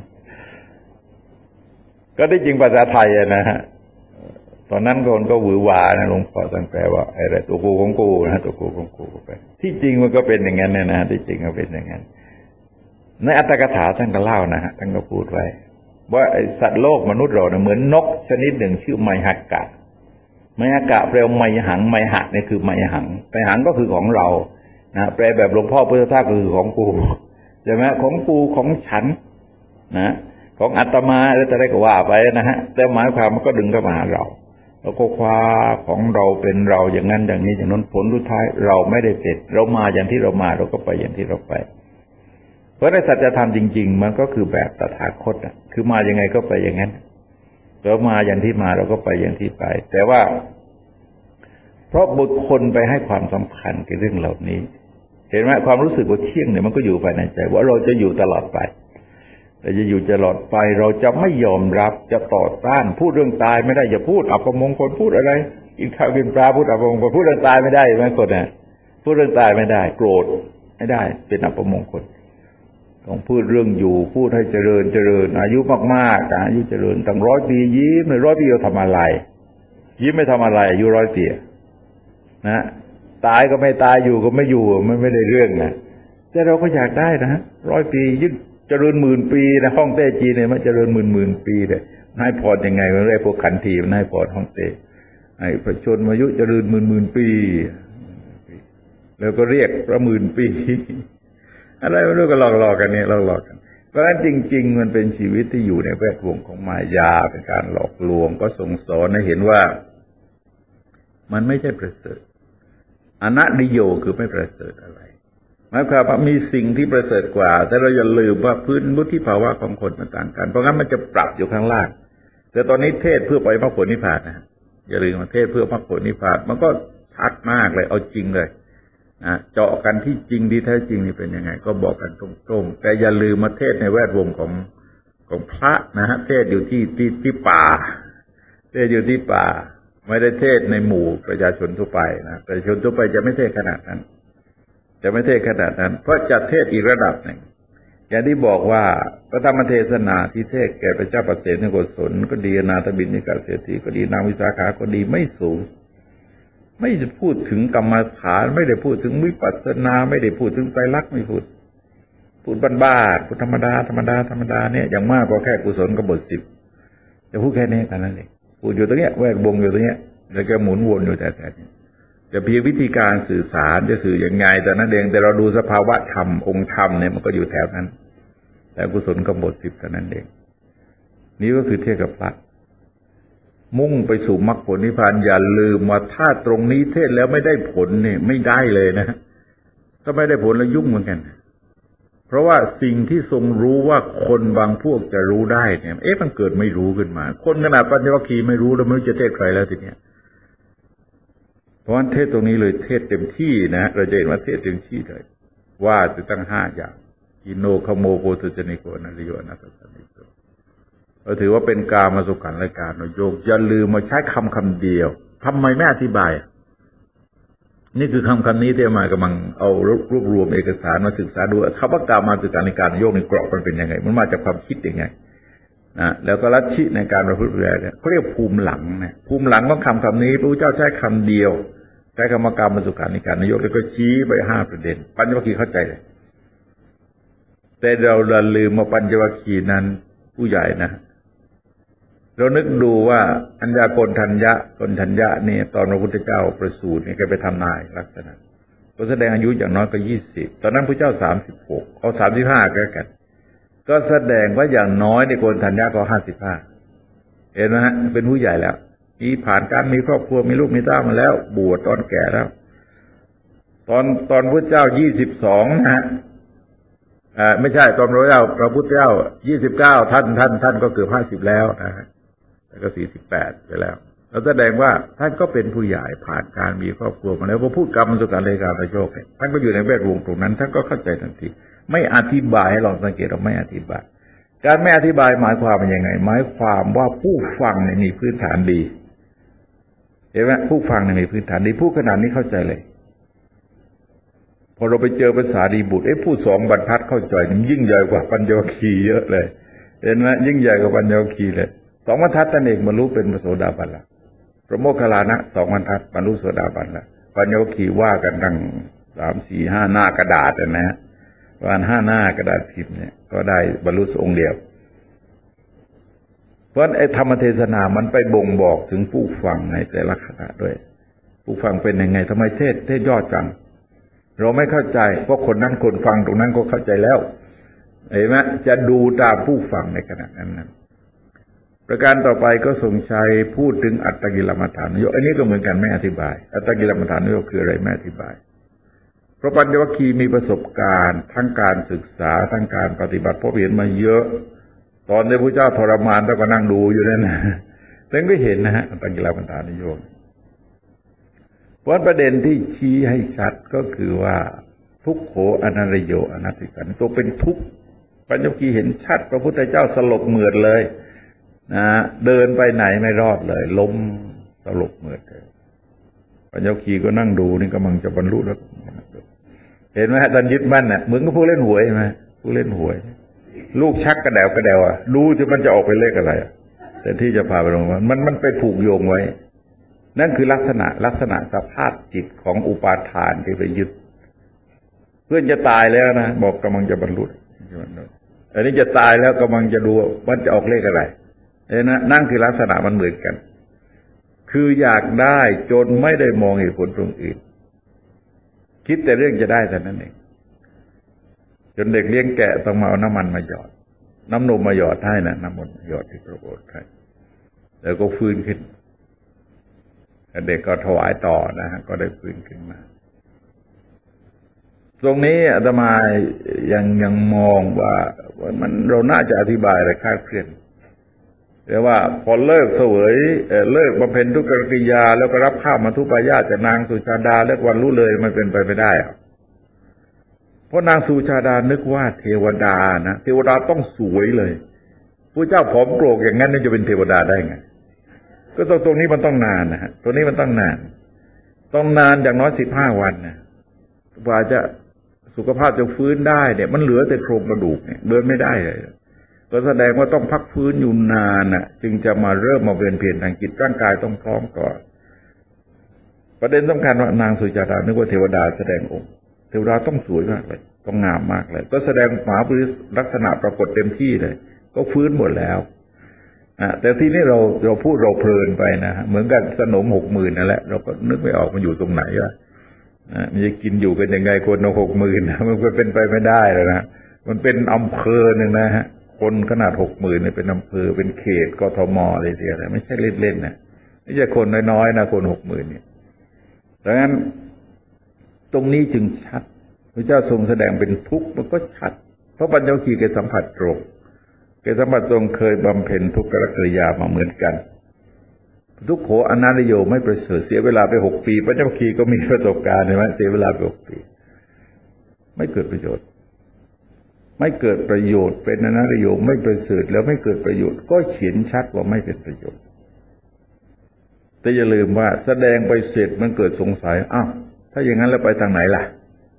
ๆก็ได้จริงภาษาไทยนะฮะตอนนั้นคนก็หวือหวานะหลวงพ่อท่านแปลว่าอะไรตัวกูของกูนะตัวกูของกูไปที่จริงมันก็เป็นอย่างนั้นนะที่จริงก็เป็นอย่างนั้นในอัตถกถาท่านก็เล่านะฮะท่านก็พูดไว้ว่าสัตว์โลกมนุษย์เราเนี่ยเหมือนนกชนิดหนึ่งชื่อไมหักกะแปลว่าไมหังไมหักเนี่ยคือไมหังไมหังก็คือของเรานะแปลแบบหลวงพ่อพุทธทาสก็คือของกูใช่ไหมของกูของฉันนะของอาตมาแล้วจะได้ก็ว่าไปนะฮะแต่หมายความมันก็ดึงเข้ามาหาเราแล้วก็คว้าของเราเป็นเราอย่างนั้นอย่างนี้อย่างนั้นผลสุดท้ายเราไม่ได้เป็นเรามาอย่างที่เรามาเราก็ไปอย่างที่เราไปเพราะในสัจธรรมจริงๆมันก็คือแบบตถาคตอ่ะคือมายังไงก็ไปอย่างนั้นเรามาอย่างที่มาเราก็ไปอย่างที่ไปแต่ว่าเพราะบุคคลไปให้ความสำคัญกับเรื่องเหล่านี้เห็นไหมความรู้สึกว่าเที่ยงเนี่ยมันก็อยู่ภายในใจว่าเราจะอยู่ตลอดไปเราจะอยู่ตลอดไปเราจะไม่ยอมรับจะต่อต้านพูดเรื่องตายไม่ได้อย่าพูดอัปมงคลพูดอะไรกินข้าวกินปลาพูดอัปมงคลพูดเรื่องตายไม่ได้ไหมคนน่ะพูดเรื่องตายไม่ได้โกรธไม่ได้เป็นอัปมงคลต้องพูดเรื่องอยู่พูดให้เจริญอายุมากๆอายุเจริญตั้ง100 ปียิ้มเลย100 ปีเราทำอะไรยิ้มไม่ทำอะไรอายุ100 ปีนะตายก็ไม่ตายอยู่ก็ไม่อยู่มันไม่ได้เรื่องนะแต่เราก็อยากได้นะ100 ปียิ่งเจริญ10,000 ปีนะห้องเต้จีนเนี่ยมันเจริญหมื่นปีเลยให้พรยังไงมันเรียกพวกขันทีมันให้พรห้องเต้ให้ประชนอายุเจริญหมื่นปีแล้วก็เรียกพระ10,000 ปีอะไรไม่รู้ก็หลอกกันเนี่ยหลอกกันเพราะฉะนั้นจริงๆมันเป็นชีวิตที่อยู่ในแวดวงของมายาเป็นการหลอกลวงก็ส่งสอนให้เห็นว่ามันไม่ใช่ประเสริฐอนัตติโยคือไม่ประเสริฐอะไรหมายความว่ามีสิ่งที่ประเสริฐกว่าแต่เราอย่าลืมว่าพื้นวุฒิภาวะของคนมันต่างกันเพราะงั้นมันจะปรับอยู่ข้างล่างแต่ตอนนี้เทศเพื่อไปมรรคผลนิพพานนะอย่าลืมว่าเทศเพื่อมรรคผลนิพพานมันก็ชัดมากเลยเอาจริงเลยเจาะกันที่จริงที่แท้จริงนี่เป็นยังไงก็บอกกันตรงๆแต่อย่าลืมมาเทศในแวดวงของพระนะฮะเทศอยู่ที่ป่าเทศอยู่ที่ป่าไม่ได้เทศในหมู่ประชาชนทั่วไปนะประชาชนทั่วไปจะไม่เทศขนาดนั้นจะไม่เทศขนาดนั้นเพราะจะเทศอีกระดับหนึ่งอย่างที่บอกว่าพระธรรมเทศนาที่เทศแก่พระเจ้าปเสนโกศลก็ดีอนาถบิณฑิกาเศรษฐีก็ดีนางวิสาขาก็ดีไม่สูงไม่ได้พูดถึงกรรมฐานไม่ได้พูดถึงวิปัสสนาไม่ได้พูดถึงไตรลักษณ์ไม่พูดบ้านๆพูดธรรมดาเนี่ยอย่างมากก็แค่กุศลกบฏ10จะพูดแค่นี้เท่านั้นเองพูดอยู่ตรงเนี้ยแวดวงอยู่ตรงเนี้ยแล้วก็หมุนวนอยู่แต่จะเพียงวิธีการสื่อสารจะสื่อยังไงแต่นั้นเองแต่เราดูสภาวะธรรมองค์ธรรมเนี่ยมันก็อยู่แถวนั้นแต่กุศลกบฏ10เท่านั้นเองนี่ก็คือเทศกับพระมุ่งไปสู่มรรคผลนิพพานอย่าลืมว่าถ้าตรงนี้เทศแล้วไม่ได้ผลเนี่ยไม่ได้เลยนะถ้าไม่ได้ผลแล้วยุ่งเหมือนกันเพราะว่าสิ่งที่ทรงรู้ว่าคนบางพวกจะรู้ได้เนี่ยมันเกิดไม่รู้ขึ้นมาคนขนาดปัญญวัคคีย์ไม่รู้แล้วไม่รู้จะเทศใครแล้วทีเนี้ยเพราะฉะนั้นเทศตรงนี้เลยเทศเต็มที่นะเราจะเห็นว่าเทศเต็มที่เลยว่าจะตั้ง5 อย่างอิโนคโมโพตุจนิโกอนาริโยอนัสสนิโกเราถือว่าเป็นกามสุขันธ์และการโยกอย่าลืมมาใช้คำเดียวทำไมไม่อธิบายนี่คือคำนี้ที่มากำลังเอารวบรวมเอกสารมาศึกษาดูคำว่ากามาสุขันธ์ในการโยกในกรอบมันเป็นยังไงมันมาจากความคิดยังไงนะแล้วก็ลัทธิในการประพฤติปฏิบัติเขาเรียกภูมิหลังนะภูมิหลังของคำนี้พระพุทธเจ้าใช้คำเดียวใช้คำว่ากามาสุขันธ์ในการโยกแล้วก็ชี้ไป5 ประเด็นปัญจวัคคีย์เข้าใจเลยแต่เราลืมว่าปัญจวัคคีย์นั้นผู้ใหญ่นะเรานึกดูว่าอัญญาโกณฑัญญะนี่ตอนพระพุทธเจ้าประสูตินี่แกไปทำนายลักษณะก็แสดงอายุอย่างน้อยก็20ตอนนั้นพระเจ้า36เอา35ก็แล้วกันก็แสดงว่าอย่างน้อยในโกณฑัญญะก็55เห็นไหมฮะเป็นผู้ใหญ่แล้วมีผ่านการมีครอบครัวมีลูกมีเต้ามาแล้วบวชตอนแก่แล้วตอนพระเจ้า22นะฮะไม่ใช่ตอนพระพุทธเจ้า29ท่านก็เกือบ50แล้วนะฮะแล้วก็48ไปแล้วเราแสดงว่าท่านก็เป็นผู้ใหญ่ผ่านการมีครอบครัวมาแล้วพอพูดกรรมสุขันธ์เลขาประโยคท่านก็อยู่ในแวดวงตรงนั้นท่านก็เข้าใจทันทีไม่อธิบายให้ลองสังเกตเราไม่อธิบายการไม่อธิบายหมายความเป็นยังไงหมายความว่าผู้ฟังเนี่ยมีพื้นฐานดีเห็นไหมผู้ฟังเนี่ยมีพื้นฐานดีผู้ขนาดนี้เข้าใจเลยพอเราไปเจอภาษาดีบุตรผู้2 บรรทัดเข้าใจมันยิ่งใหญ่กว่าปัญญวัคคีย์เยอะเลยเห็นไหมยิ่งใหญ่กว่าปัญญวัคคีย์เลย2 บรรทัดท่านเองบรรลุเป็นพระโสดาบันละพระโมคคัลลานะ2 บรรทัดบรรลุโสดาบันละปัญญวัคคีย์ว่ากันตั้ง3 4 5 หน้ากระดาษนะฮะประมาณ5 หน้ากระดาษพิมพ์เนี่ยก็ได้บรรลุองค์เดียวเพราะไอ้ธรรมเทศนามันไปบ่งบอกถึงผู้ฟังในแต่ละขณะด้วยผู้ฟังเป็นยังไงทำไมเทศยอดจังเราไม่เข้าใจเพราะคนนั้นคนฟังตรงนั้นก็เข้าใจแล้วเห็นไหมจะดูตามผู้ฟังในขณะนั้นประการต่อไปก็ทรงใช้พูดถึงอัตตกิลมัฏฐานโยกอันนี้ก็เหมือนกันไม่อธิบายอัตตกิลมัฏฐานโยกคืออะไรไม่อธิบายเพราะปัญจวัคคีย์มีประสบการณ์ทั้งการศึกษาทั้งการปฏิบัติพบเห็นมาเยอะตอนที่พระเจ้าทรมานต้องก็นั่งดูอยู่นั่นนะแต่ก็เห็นนะฮะตั้งกิเลสปัญหานิยมเพราะประเด็นที่ชี้ให้ชัดก็คือว่าทุกโขอนันตโยอนัตติกันตัวเป็นทุกข์ปัญจวัคคีย์เห็นชัดพระพุทธเจ้าสลบเหมือดเลยนะเดินไปไหนไม่รอดเลยล้มสลบเหมือดเลยปัญจวัคคีย์ก็นั่งดูนี่กำลังจะบรรลุแล้วเห็นไหมท่านยึดมั่นน่ะเหมือนกับผู้เล่นหวยใช่ไหมผู้เล่นหวยลูกชักกระเดวกระเดวอ่ะดูจะมันจะออกไปเลขอะไรแต่ที่จะพาไปลงมันไปผูกโยงไว้นั่นคือลักษณะสภาพจิตของอุปาทานที่ไปยึดเพื่อนจะตายแล้วนะบอกกำลังจะบรรลุอันนี้จะตายแล้วกำลังจะดูมันจะออกเลขอะไรนั่นคือลักษณะมันเหมือนกันคืออยากได้จนไม่ได้มองเหตุผลตรงอื่นคิดแต่เรื่องจะได้แต่นั้นเองจนเด็กเลี้ยงแกะต้องมาเอาน้ำมันมาหยอดน้ำนมมาหยอดให้นะน้ำมันหยอดที่พระโอษฐ์ให้แล้วก็ฟื้นขึ้นเด็กก็ถวายต่อนะฮะก็ได้ฟื้นขึ้นมาตรงนี้อาตมายังมองว่ามันเราน่าจะอธิบายอะไรคลาดเคลื่อนแต่ว่าพอเลิกเสวยเลิกบำเพ็ญทุกขกิริยาแล้วก็รับข้าวมาทุปายาตจากนางสุชาดาแล้ววันรู้เลยมันเป็นไปไม่ได้เพราะนางสุชาดานึกว่าเทวดานะเทวดาต้องสวยเลยพระเจ้าผอมโปร่งอย่างนั้นจะเป็นเทวดาได้ไงก็ตรงนี้มันต้องนานนะฮะตัวนี้มันต้องนานอย่างน้อย15 วันนะกว่าจะสุขภาพจะฟื้นได้เนี่ยมันเหลือแต่โครงกระดูกเนี่ยเดินไม่ได้เลยก็แสดงว่าต้องพักฟื้นอยู่นานน่ะจึงจะมาเริ่มมาเวียนเพียรทางจิตร่างกายต้องพร้อมก่อนประเด็นสำคัญว่านางสุจารานึกว่าเทวดาแสดงองค์เทวดาต้องสวยมากเลยต้องงามมากเลยก็แสดงมหาปุริสลักษณะปรากฏเต็มที่เลยก็ฟื้นหมดแล้วแต่ที่นี้เราพูดเราเพลินไปนะเหมือนกันสนม60,000นั่นแหละเราก็นึกไม่ออกมันอยู่ตรงไหนวะมันจะกินอยู่กันยังไงคนเอา60,000นะมันก็เป็นไปไม่ได้แล้วนะมันเป็นอำเภอหนึ่งนะฮะคนขนาด60,000เนี่ยเป็นอำเภอเป็นเขตกทมอะไรเดียวนะไม่ใช่เล่นๆนะไม่ใช่คนน้อยๆนะคน60,000เนี่ยดังนั้นตรงนี้จึงชัดพระเจ้าทรงแสดงเป็นทุกข์มันก็ชัดเพราะปัญจวัคคีย์แกสัมผัสตรงเคยบำเพ็ญทุกขกิริยามาเหมือนกันทุกโขอนันตโยไม่ประเสริฐเสียเวลาไป6 ปีปัญจวัคคีย์ก็มีประสบการณ์ใช่ไหมเสียเวลาไป6 ปีไม่เกิดประโยชน์เป็นอนันตโยไม่ประเสริฐแล้วไม่เกิดประโยชน์ก็เขียนชัดว่าไม่เป็นประโยชน์แต่อย่าลืมว่าแสดงไปเสร็จมันเกิดสงสัยอ้าวถ้าอย่างนั้นแล้วไปทางไหนล่ะ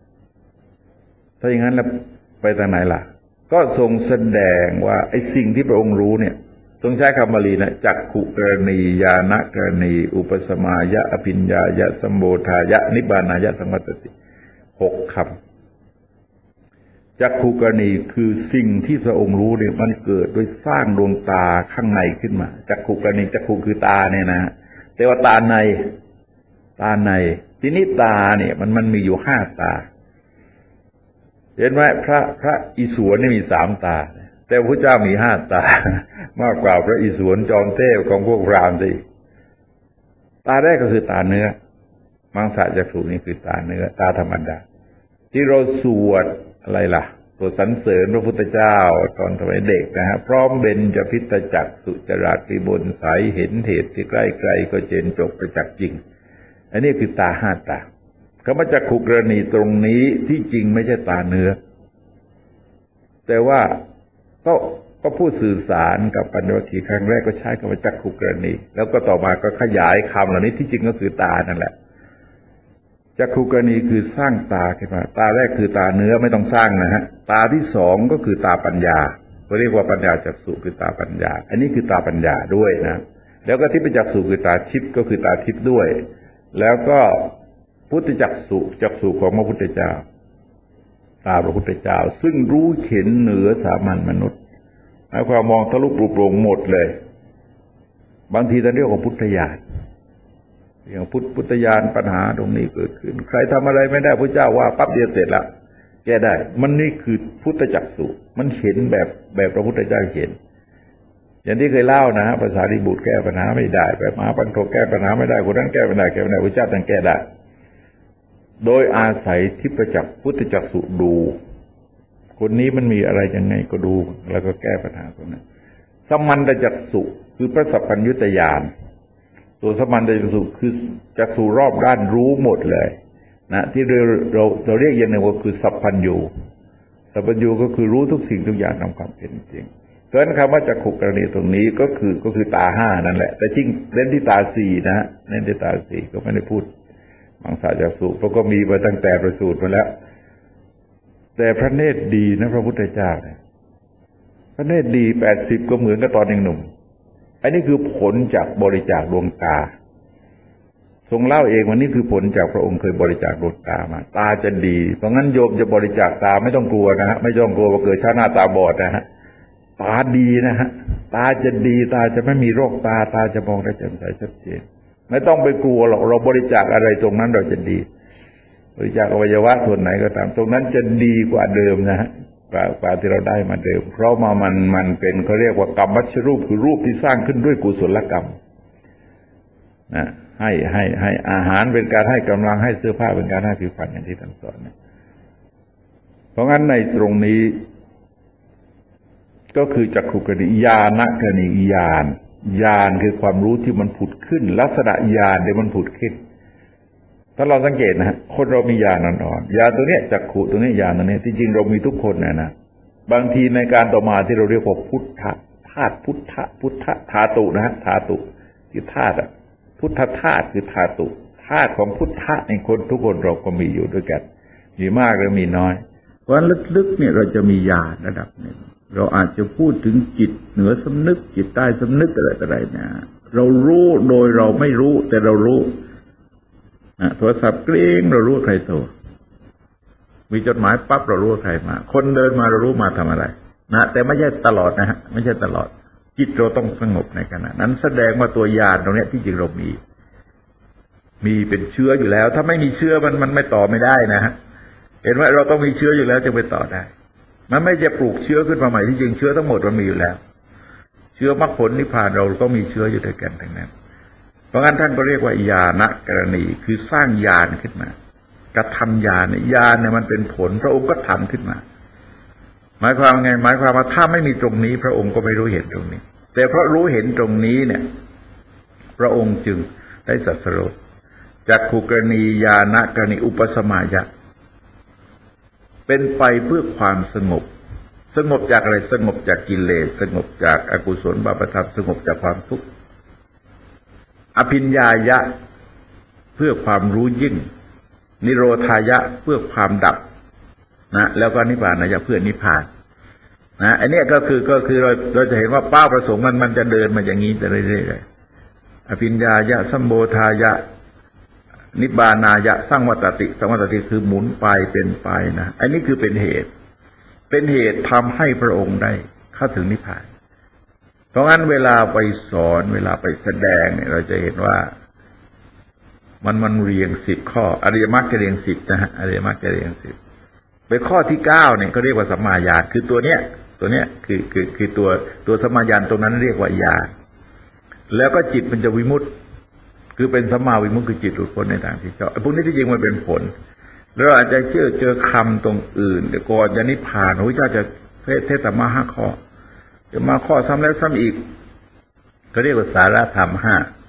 ก็ทรงแสดงว่าไอ้สิ่งที่พระองค์รู้เนี่ยทรงใช้คำบาลีนะจักขุกรณีญาณกรณีอุปสมายะอภิญญายะสัมโบธายะนิบานายะสัมมัตติ6 คำจักขุกรณีคือสิ่งที่พระองค์รู้เนี่ยมันเกิดโดยสร้างดวงตาข้างในขึ้นมาจักขุกรณีจักขุคือตาเนี่ยนะแต่ว่าตาในทีนี้ตาเนี่ยมันมีอยู่5 ตาเห็นไหมพระอิศวรนี่มี3 ตาแต่พระเจ้ามี5 ตามากกว่าพระอิศวรจอมเทพของพวกพราหมณ์สิตาแรกก็คือตาเนื้อมังสะจักขุนี่คือตาเนื้อตาธรรมดาที่เราสวดอะไรล่ะสวดสรรเสริญพระพุทธเจ้าตอนสมัยเด็กนะฮะพร้อมเบญจพิตจักสุจราตริบนใสเห็นเหตุที่ใกล้ๆก็เจนจบประจักษ์จริงอันนี้คือตา5 ตาคำว่าจักขุกรณีตรงนี้ที่จริงไม่ใช่ตาเนื้อแต่ว่าก็พูดสื่อสารกับปัญจวัคคีย์ครั้งแรกก็ใช้คำว่าจักขุกรณีแล้วก็ต่อมาก็ขยายคำเหล่านี้ที่จริงก็คือตานั่นแหละจักขุกรณีคือสร้างตาขึ้นมาตาแรกคือตาเนื้อไม่ต้องสร้างนะฮะตาที่2ก็คือตาปัญญาเขาเรียกว่าปัญญาจักษุคือตาปัญญาอันนี้คือตาปัญญาด้วยนะแล้วก็ที่เป็นจักษุคือตาทิพย์ก็คือตาทิพย์ด้วยแล้วก็พุทธจักษุของพระพุทธเจ้าตาพระพุทธเจ้าซึ่งรู้เห็นเหนือสามัญมนุษย์หมายความมองทะลุปลุกโปร่งหมดเลยบางทีท่านเรียกว่าพุทธญาณอย่างพุทธญาณปัญหาตรงนี้เกิดขึ้นใครทำอะไรไม่ได้พระเจ้าว่าปั๊บเดียวเสร็จละแก้ได้มันนี่คือพุทธจักษุมันเห็นแบบพระพุทธเจ้าเห็นอย่างที่เคยเล่านะฮะภาษาริบุตรแก้ปัญหาไม่ได้แบบมหาปันโทแก้ปัญหาไม่ได้คนนั้นแก้ไม่ได้พระเจ้าท่านแก้ได้โดยอาศัยทิพจักษุพุทธจักษุดูคนนี้มันมีอะไรยังไงก็ดูแล้วก็แก้ปัญหาตรงนั้นสัมมันตจักษุคือพระสัพพัญญุตญาณตัวสัมมันตจักษุคือจักษุรอบด้านรู้หมดเลยนะที่เราเรียกอย่างหนึ่งว่าคือสัพพัญญูสัพพัญญูก็คือรู้ทุกสิ่งทุกอย่างตามความเป็นจริงเพราะฉะนั้นคำว่าจักขุกรณีตรงนี้ก็คือตาห้านั่นแหละแต่จริงเน้นที่ตาสี่นะฮะเน้นที่ตาสี่ก็ไม่ได้พูดมังสาจักษุเพราะก็มีมาตั้งแต่ประสูติมาแล้วแต่พระเนตรดีนะพระพุทธเจ้าเนี่ยพระเนตรดี80ก็เหมือนกับตอนยังหนุ่มอันนี้คือผลจากบริจาคดวงตาทรงเล่าเองว่านี่คือผลจากพระองค์เคยบริจาคดวงตามาตาจะดีเพราะงั้นโยมจะบริจาคตาไม่ต้องกลัวนะฮะไม่ต้องกลัวว่าเกิดชาติหน้าตาบอดนะฮะตาดีนะฮะตาจะดีตาจะไม่มีโรคตาจะมองได้แจ่มใสชัดเจนไม่ต้องไปกลัวหรอกเราบริจาคอะไรตรงนั้นเราจะดีบริจาคอวัยวะส่วนไหนก็ตามตรงนั้นจะดีกว่าเดิมนะฮะกว่าที่เราได้มาเดิมเพราะมันเป็นเขาเรียกว่ากรรมวัชรูปคือรูปที่สร้างขึ้นด้วยกุศลกรรมนะให้อาหารเป็นการให้กำลังให้เสื้อผ้าเป็นการให้ผิวพรรณอย่างที่ท่านสอนนะเพราะงั้นในตรงนี้ก็คือจักขุกรณีญาณกรณีญาณคือความรู้ที่มันผุดขึ้นลักษณะญาณที่มันผุดขึ้นถ้าเราสังเกตนะฮะคนเรามีญาณอ่อนๆญาณตัวเนี้ยจักขุตัวนี้ญาณตัวนี้ที่จริงเรามีทุกคนนะบางทีในการต่อมาที่เราเรียกว่าพุทธธาตุพุทธธาตุนะฮะธาตุที่ธาตุพุทธธาตุคือธาตุธาตุของพุทธะในคนทุกคนเราก็มีอยู่ด้วยกันมีมากหรือมีน้อยเพราะลึกๆเนี่ยเราจะมีญาณระดับหนึ่งเราอาจจะพูดถึงจิตเหนือสำนึกจิตใต้สำนึกอะไรนะเรารู้โดยเราไม่รู้แต่เรารู้โทรศัพท์กริ้งเรารู้ใครโทรมีจดหมายปั๊บเรารู้ใครมาคนเดินมาเรารู้มาทำอะไรนะแต่ไม่ใช่ตลอดนะฮะไม่ใช่ตลอดจิตเราต้องสงบในขณะนั้นแสดงว่าตัวญาณตรงนี้ที่จริงเรามีเป็นเชื้ออยู่แล้วถ้าไม่มีเชื้อมันไม่ต่อไม่ได้นะฮะเห็นว่าเราต้องมีเชื้ออยู่แล้วจึงไปต่อได้มันไม่จะปลูกเชื้อขึ้นมาใหม่ที่จริงเชื้อทั้งหมดมันมีอยู่แล้วเชื้อมรรคผลนิพพานเราก็มีเชื้ออยู่ด้วยกันทั้งนั้นเพราะงั้นท่านก็เรียกว่าญาณกรณีคือสร้างญาณขึ้นมากระทำญาณเนี่ยมันเป็นผลพระองค์ก็ทำขึ้นมาหมายความไงหมายความว่าถ้าไม่มีตรงนี้พระองค์ก็ไม่รู้เห็นตรงนี้แต่เพราะรู้เห็นตรงนี้เนี่ยพระองค์จึงได้ตรัสรู้จักขุกรณีญาณกรณีอุปสมายะเป็นไปเพื่อความสงบจากอะไรสงบจากกิเลสสงบจากอกุศลบาปธรรมสงบจากความทุกข์อภิญญายะเพื่อความรู้ยิ่งนิโรธายะเพื่อความดับนะแล้วก็นิพพานายะเพื่อนิพพานนะอันนี้ก็คือเราจะเห็นว่าเป้าประสงค์มันจะเดินมาอย่างนี้ไปเรื่อยๆอภิญญายะสัมโบธายะนิบานายะสังวัตติคือหมุนไปเป็นไปนะอันนี้คือเป็นเหตุทำให้พระองค์ได้เข้าถึงนิพพานเพราะงั้นเวลาไปสอนเวลาไปแสดงเนี่ยเราจะเห็นว่ามันเรียง10ข้ออริยมรรคเรียง10นะฮะอริยมรรคเรียง10ไปข้อที่9เนี่ยก็เรียกว่าสัมมาญาณคือตัวเนี้ยคือตัวสัมมาญาณตรงนั้นเรียกว่าญาณแล้วก็จิตมันจะวิมุตติคือเป็นสัมมาวิมุตติคือจิตหลุดพ้นในทางที่ชอบพวกนี้ที่จริงมันเป็นผลเราอาจจะเจอคำตรงอื่นแต่ก่อนจะนิพพานพระพุทธเจ้าจะเทศมา5ข้อจะมาข้อซ้ำแล้วซ้ำอีกก็เรียกว่าสาระธรรม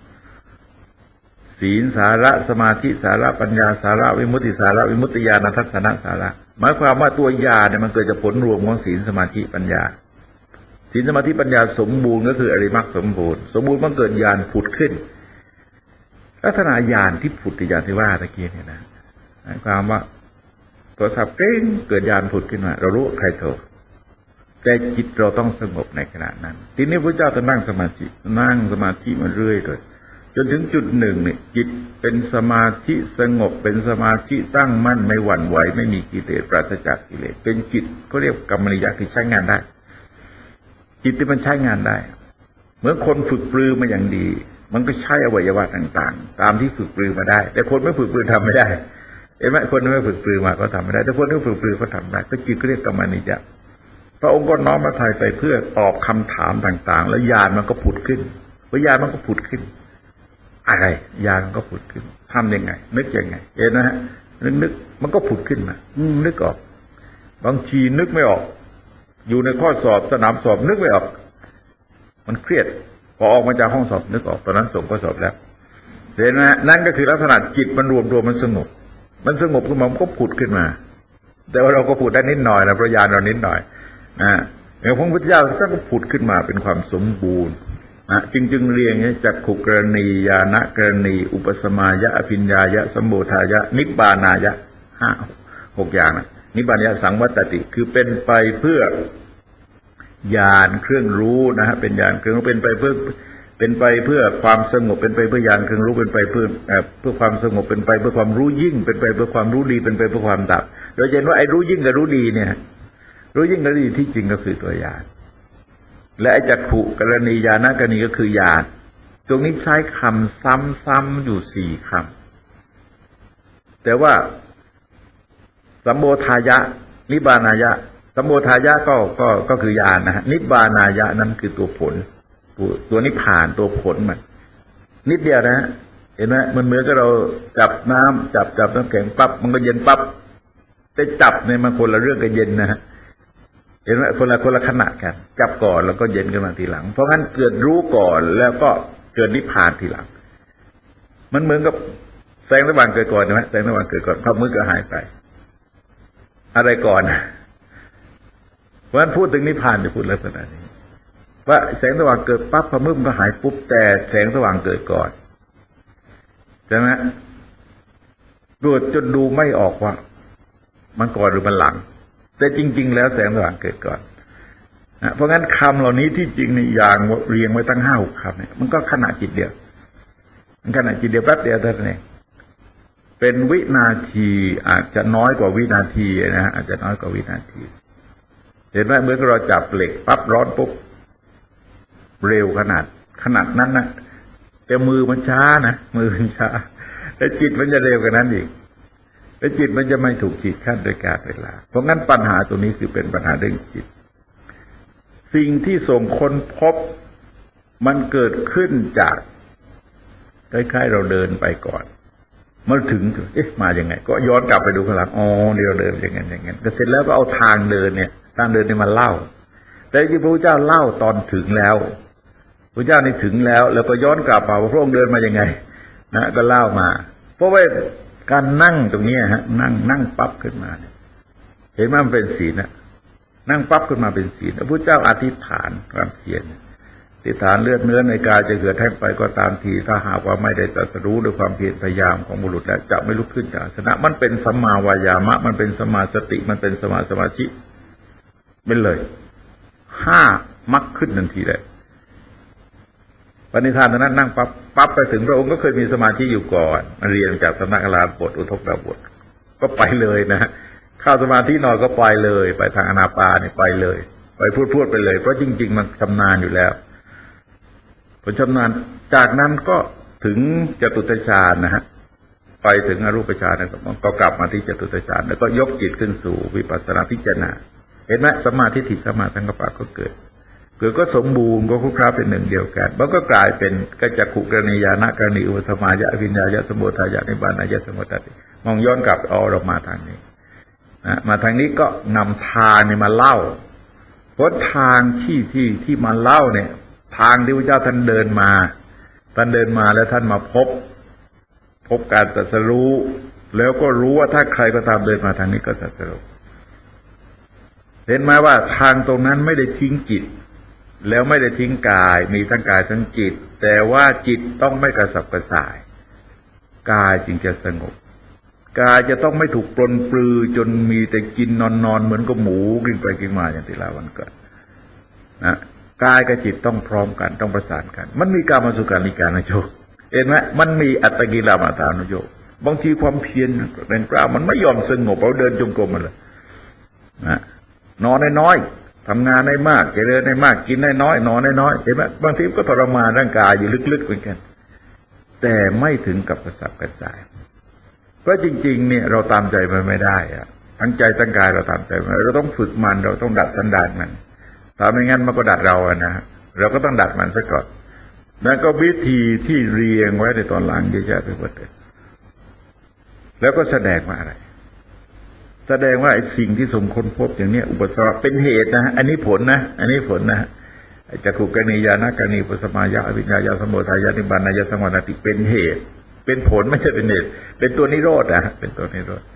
5ศีลสาระสมาธิสาระปัญญาสาระวิมุตติสาระวิมุตติญาณทัศนะสาระหมายความว่าตัวญาณเนี่ยมันเกิดจากผลรวมของศีลสมาธิปัญญาศีลสมาธิปัญญาสมบูรณ์ก็คืออริยมรรคสมบูรณ์มันเกิดญาณผุดขึ้นลักษณะญาณที่ผุดญาณที่ว่าตะกี้เนี่ยนะหมายความว่าโทรศัพท์กริ้งเกิดญาณผุดขึ้นมาเรารู้ใครโทรแต่จิตเราต้องสงบในขณะนั้นทีนี้พระเจ้าจะนั่งสมาธิมาเรื่อยเลยจนถึงจุดหนึ่งเนี่ยจิตเป็นสมาธิสงบเป็นสมาธิตั้งมั่นไม่หวั่นไหวไม่มีกิเลสปราศจากกิเลสเป็นจิตเขาเรียกกรรมนิยะคือใช้งานได้จิตที่มันใช้งานได้เหมือนคนฝึกปรือมาอย่างดีมันก็ใช้อวัยวะต่างๆตามที่ฝึกปรือมาได้แต่คนไม่ฝึกปรือทำไม่ได้เห็นไหมคนไม่ฝึกปรือมาก็ทำไม่ได้แต่คนที่ฝึกปรือก็ทำได้ก็จิตก็เรียกกรรมนิยะพระองค์ก็น้อมพระทัยไปเพื่อตอบคำถามต่างๆแล้วญาณมันก็ผุดขึ้นญาณมันก็ผุดขึ้นอะไรญาณมันก็ผุดขึ้นทำยังไงนึกยังไงเห็นนะฮะนึกมันก็ผุดขึ้นมานึกออกบางทีนึกไม่ออกอยู่ในข้อสอบสนามสอบนึกไม่ออกมันเครียดพอออกมาจากห้องสอบนึกออกตอนนั้นส่งข้อสอบแล้วเห็นไหมนั่นก็คือลักษณะจิตมันรวมตัวมันสงบขึ้นมามันก็ผุดขึ้นมาแต่ว่าเราก็ผุดได้นิดหน่อยนะพระญาณเรานิดหน่อยอย่างพระพุทธเจ้าท่านก็ผุดขึ้นมาเป็นความสมบูรณ์จึงเรียงจักขุกรณีญาณกรณีอุปสมายะอภิญญายะสัมโบธายะนิบบานายะ6อย่างนะนิบานายะสังวัตติคือเป็นไปเพื่อญาณเครื่องรู้นะฮะเป็นญาณเครื่องรู้เป็นไปเพื่อความสงบเป็นไปเพื่อญาณเครื่องรู้เป็นไปเพื่อความสงบเป็นไปเพื่อความรู้ยิ่งเป็นไปเพื่อความรู้ดีเป็นไปเพื่อความดับโดยเห็นว่าไอ้รู้ยิ่งกับรู้ดีเนี่ยรู้ยิ่งกับรู้ดีที่จริงก็คือตัวญาณและไอ้จักขุกรณีญาณกรณีก็คือญาณตรงนี้ใช้คำซ้ำๆอยู่4คำแต่ว่าสัมโบธายะนิบานายะสัมโบธายะก็คือญาณนะฮะนิบานายะนั้นคือตัวผลตัวนิพพานตัวผลมันนิดเดียวนะฮะเห็นไหมมันเหมือนกับเราจับน้ำจับน้ำแข็งปั๊บมันก็เย็นปั๊บแต่จับเนี่ยมันคนละเรื่องกับเย็นนะฮะเห็นไหมคนละขณะกันจับก่อนแล้วก็เย็นขึ้นมาทีหลังเพราะงั้นเกิดรู้ก่อนแล้วก็เกิดนิพพานทีหลังมันเหมือนกับแสงสว่างเกิดก่อนใช่ไหมแสงสว่างเกิดก่อนความมืดก็หายไปอะไรก่อนเพราะฉะนั้นพูดถึงนิพพานจะพูดลักษณะนี้ว่าแสงสว่างเกิดปั๊บความมืดก็หายปุ๊บแต่แสงสว่างเกิดก่อนใช่ไหมดูจนดูไม่ออกว่ามันก่อนหรือมันหลังแต่จริงๆแล้วแสงสว่างเกิดก่อนเพราะงั้นคำเหล่านี้ที่จริงในอย่างเรียงไว้ตั้ง5-6 คำเนี่ยมันก็ขณะจิตเดียวมันขณะจิตเดียวแป๊บเดียวเท่านั้นเองเป็นวินาทีอาจจะน้อยกว่าวินาทีนะฮะอาจจะน้อยกว่าวินาทีเห็นไหมเมื่อเราจับเหล็กปั๊บร้อนปุ๊บเร็วขนาดนั้นนะแต่มือมันช้านะมือมันช้าแต่จิตมันจะเร็วกว่านั้นอีกแต่จิตมันจะไม่ถูกจิตขั้นโดยกาลเวลาเพราะงั้นปัญหาตรงนี้คือเป็นปัญหาเรื่องจิตสิ่งที่ส่งคนพบมันเกิดขึ้นจากคล้ายๆเราเดินไปก่อนเมื่อถึงมาอย่างไงก็ย้อนกลับไปดูข้างหลังนี่เราเดินอย่างนั้นก็เสร็จแล้วก็เอาทางเดินเนี่ยมาเล่าแต่ที่พระพุทธเจ้าเล่าตอนถึงแล้วพระเจ้านี่ถึงแล้วก็ย้อนกลับมาว่าพระองค์เดินมายังไงนะก็เล่ามาเพราะว่าการนั่งตรงนี้ฮะนั่งปั๊บขึ้นมาเห็นไหมมันเป็นศีลนะนั่งปั๊บขึ้นมาเป็นศีลพระพุทธเจ้าอธิษฐานความเพียรอธิษฐานเลือดเนื้อในกายจะเกิดแห้งไปก็ตามทีถ้าหากว่าไม่ได้ตรัสรู้ด้วยความเพียรพยายามของบุรุษแล้วจะไม่ลุกขึ้นจากอาสนะมันเป็นสัมมาวายามะมันเป็นสมาสติมันเป็นสมาสมาธิเป็นเลย5 มรรคขึ้นทันทีเลยปณิธานตอนนั้นนั่งปั๊บไปถึงพระองค์ก็เคยมีสมาธิอยู่ก่อนมาเรียนจากสำนักอรหันต์บทอุทกดาบทก็ไปเลยนะเข้าสมาธินอนก็ไปเลยไปทางอนาปานไปเลยไปพูดไปเลยเพราะจริงๆมันชำนาญอยู่แล้วพอชำนาญจากนั้นก็ถึงจตุตฌานนะฮะไปถึงอรูปฌานก็กลับมาที่จตุตฌานแล้วก็ยกจิตขึ้นสู่วิปัสสนาพิจารณาเห็นไหมสมาธิสมาสังกัปปะก็เกิดก็สมบูรณ์ก็คุกคราเป็นหนึ่งเดียวกันมันก็กลายเป็นกัจจคุกรณีญาณกรณีอุปสมายะอภิญญายะสัมโบธายะนิบานายะสัมโมทติมองย้อนกลับเรามาทางนี้มาทางนี้ก็นำทางนี่มาเล่าเพราะทางที่มาเล่าเนี่ยทางที่พระเจ้าท่านเดินมาแล้วท่านมาพบการตรัสรู้แล้วก็รู้ว่าถ้าใครก็ตามเดินมาทางนี้ก็ตรัสรู้เห็นไหมว่าทางตรงนั้นไม่ได้ทิ้งจิตแล้วไม่ได้ทิ้งกายมีทั้งกายทั้งจิตแต่ว่าจิตต้องไม่กระสับกระส่ายกายจึงจะสงบกายจะต้องไม่ถูกปลนปลือจนมีแต่กินนอนเหมือนกับหมูกินไปกินมาอย่างที่ลาวันเกิดนะกายกับจิตต้องพร้อมกันต้องประสานกันมันมีกามสุขาริการนโยคเห็นไหมมันมีอัตตกิลมัฏฐานโยคบางทีความเพียรแรงกล้ามันไม่ยอมสงบเราเดินจงกรมมันเลยนะนอนน้อยทำงานได้มากเจริญได้มากกินได้น้อยนอนได้น้อยเห็นไหมบางทีก็ทรมานร่างกายอยู่ลึกๆเหมือนกันแต่ไม่ถึงกับกระสับกระส่ายเพราะจริงๆเนี่ยเราตามใจมันไม่ได้อะทั้งใจทั้งกายเราตามใจมันเราต้องฝึกมันเราต้องดัดสันดานมันถ้าไม่งั้นมันก็ดัดเราอะนะเราก็ต้องดัดมันซะก่อนแล้วก็วิธีที่เรียงไว้ในตอนหลังเยอะแยะไปหมดเลยแล้วก็แสดงว่าอะไรแสดงว่าไอ้สิ่งที่สมค้นพบอย่างนี้อุปสรรคเป็นเหตุนะอันนี้ผลนะอันนี้ผลนะจักขุกรณีญาณกรณีปุสมายะอวิญญาญาสมุทัยนิบานายสังวรติเป็นเหตุเป็นผลไม่ใช่เป็นเหตุเป็นตัวนิโรธนะเป็นตัวนิโรธ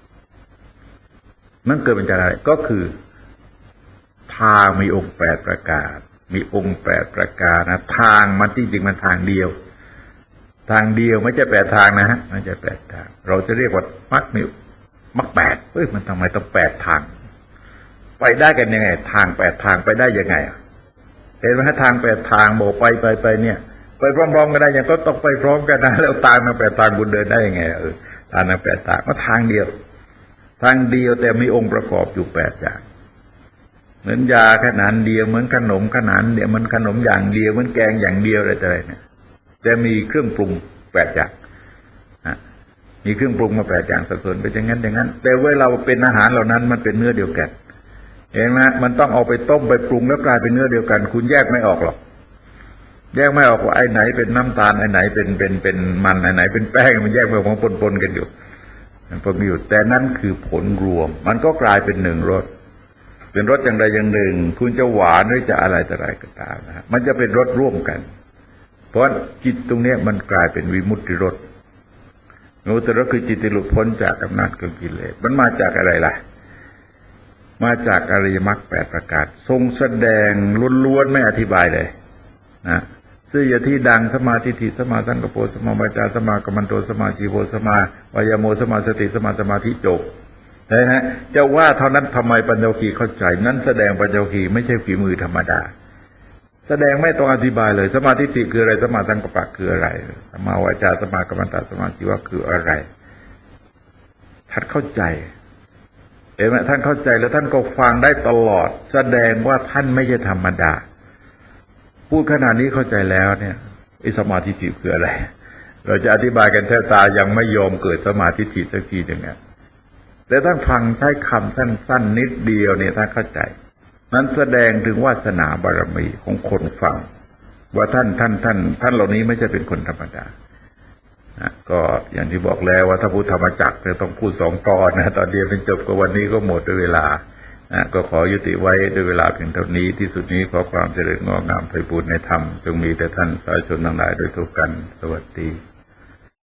มันเกิดเป็นจากอะไรก็คือทางมีองค์8ประการมีองค์8ประการนะทางมันจริงๆมันทางเดียวทางเดียวไม่ใช่8ทางนะฮะไม่ใช่8ทางเราจะเรียกว่ามรรคมีมรรค8มันทำไมต้อง8ทางไปได้กันยังไงทาง8ทางไปได้ยังไงเห็นไหมทาง8ทางโบไปเนี่ยไปพร้อมๆกันได้ยังก็ต้องไปพร้อมกันนะแล้วทางมา8ทางคุณเดินได้ยังไงทางมา8ทางก็ทางเดียวแต่มีองค์ประกอบอยู่8อย่างเหมือนยาขนาดเดียวเหมือนขนมขนาดเดียวมันขนมอย่างเดียวเหมือนแกงอย่างเดียวอะไรเนี่ยแต่มีเครื่องปรุง8อย่างมีเครื่องปรุงมา8อย่างสัดส่วนเป็นอย่างนั้นแต่เวลาเราเป็นอาหารเหล่านั้นมันเป็นเนื้อเดียวกันเห็นไหมมันต้องเอาไปต้มไปปรุงแล้วกลายเป็นเนื้อเดียวกันคุณแยกไม่ออกหรอกแยกไม่ออกว่าไอ้ไหนเป็นน้ำตาลไอ้ไหนเป็นมันไอ้ไหนเป็นแป้งมันแยกไม่ออกมันปนกันอยู่มันปนอยู่แต่นั่นคือผลรวมมันก็กลายเป็นหนึ่งรสเป็นรสอย่างใดอย่างหนึ่งคุณจะหวานหรือจะอะไรต่ออะไรก็ตามนะมันจะเป็นรสร่วมกันเพราะจิตตรงนี้มันกลายเป็นวิมุตติรสวิมุตติรสคือจิตที่หลุดพ้นจากอำนาจของกิเลสมันมาจากอะไรล่ะมาจากอริยมรรค8ประการทรงแสดงล้วนๆไม่อธิบายเลยนะซึ่งอย่างที่ดังสมาธิสมาสังกปรสมาวาจาสมากัมมันโตสมาชีโวสมาวายโมสมาสติสมาสมาธิจบนะฮะจะว่าเท่านั้นทำไมปัญญวคีเข้าใจนั้นแสดงปัญญวคีไม่ใช่ฝีมือธรรมดาแสดงไม่ต้องอธิบายเลยสมาธิคืออะไรสมาสังกัปปะคืออะไรสมาวาจาสมากัมมันตสมาชีวะคืออะไรท่านเข้าใจเห็นไหมท่านเข้าใจแล้วท่านก็ฟังได้ตลอดแสดงว่าท่านไม่ใช่ธรรมดาพูดขนาดนี้เข้าใจแล้วเนี่ยสมาธิคืออะไรเราจะอธิบายกันแทบตายังไม่ยอมเกิดสมาธิสักทีหนึ่งแต่ท่านฟังใช้คำสั้นๆนิดเดียวเนี่ยท่านเข้าใจนั้นแสดงถึงวาสนาบารมีของคนฟังว่าท่านเหล่านี้ไม่ใช่เป็นคนธรรมดาก็อย่างที่บอกแล้วว่าถ้าพูดธรรมจักรจะต้องพูด2 ตอนนะตอนเดียวเป็นจบก็วันนี้ก็หมดด้วยเวลาก็ขอยุติไว้ด้วยเวลาเพียงเท่านี้ที่สุดนี้ขอความเจริญงอกงามไพบูลย์ในธรรมจงมีแต่ท่านสาธุชนทั้งหลายโดยทั่วกันสวัสดี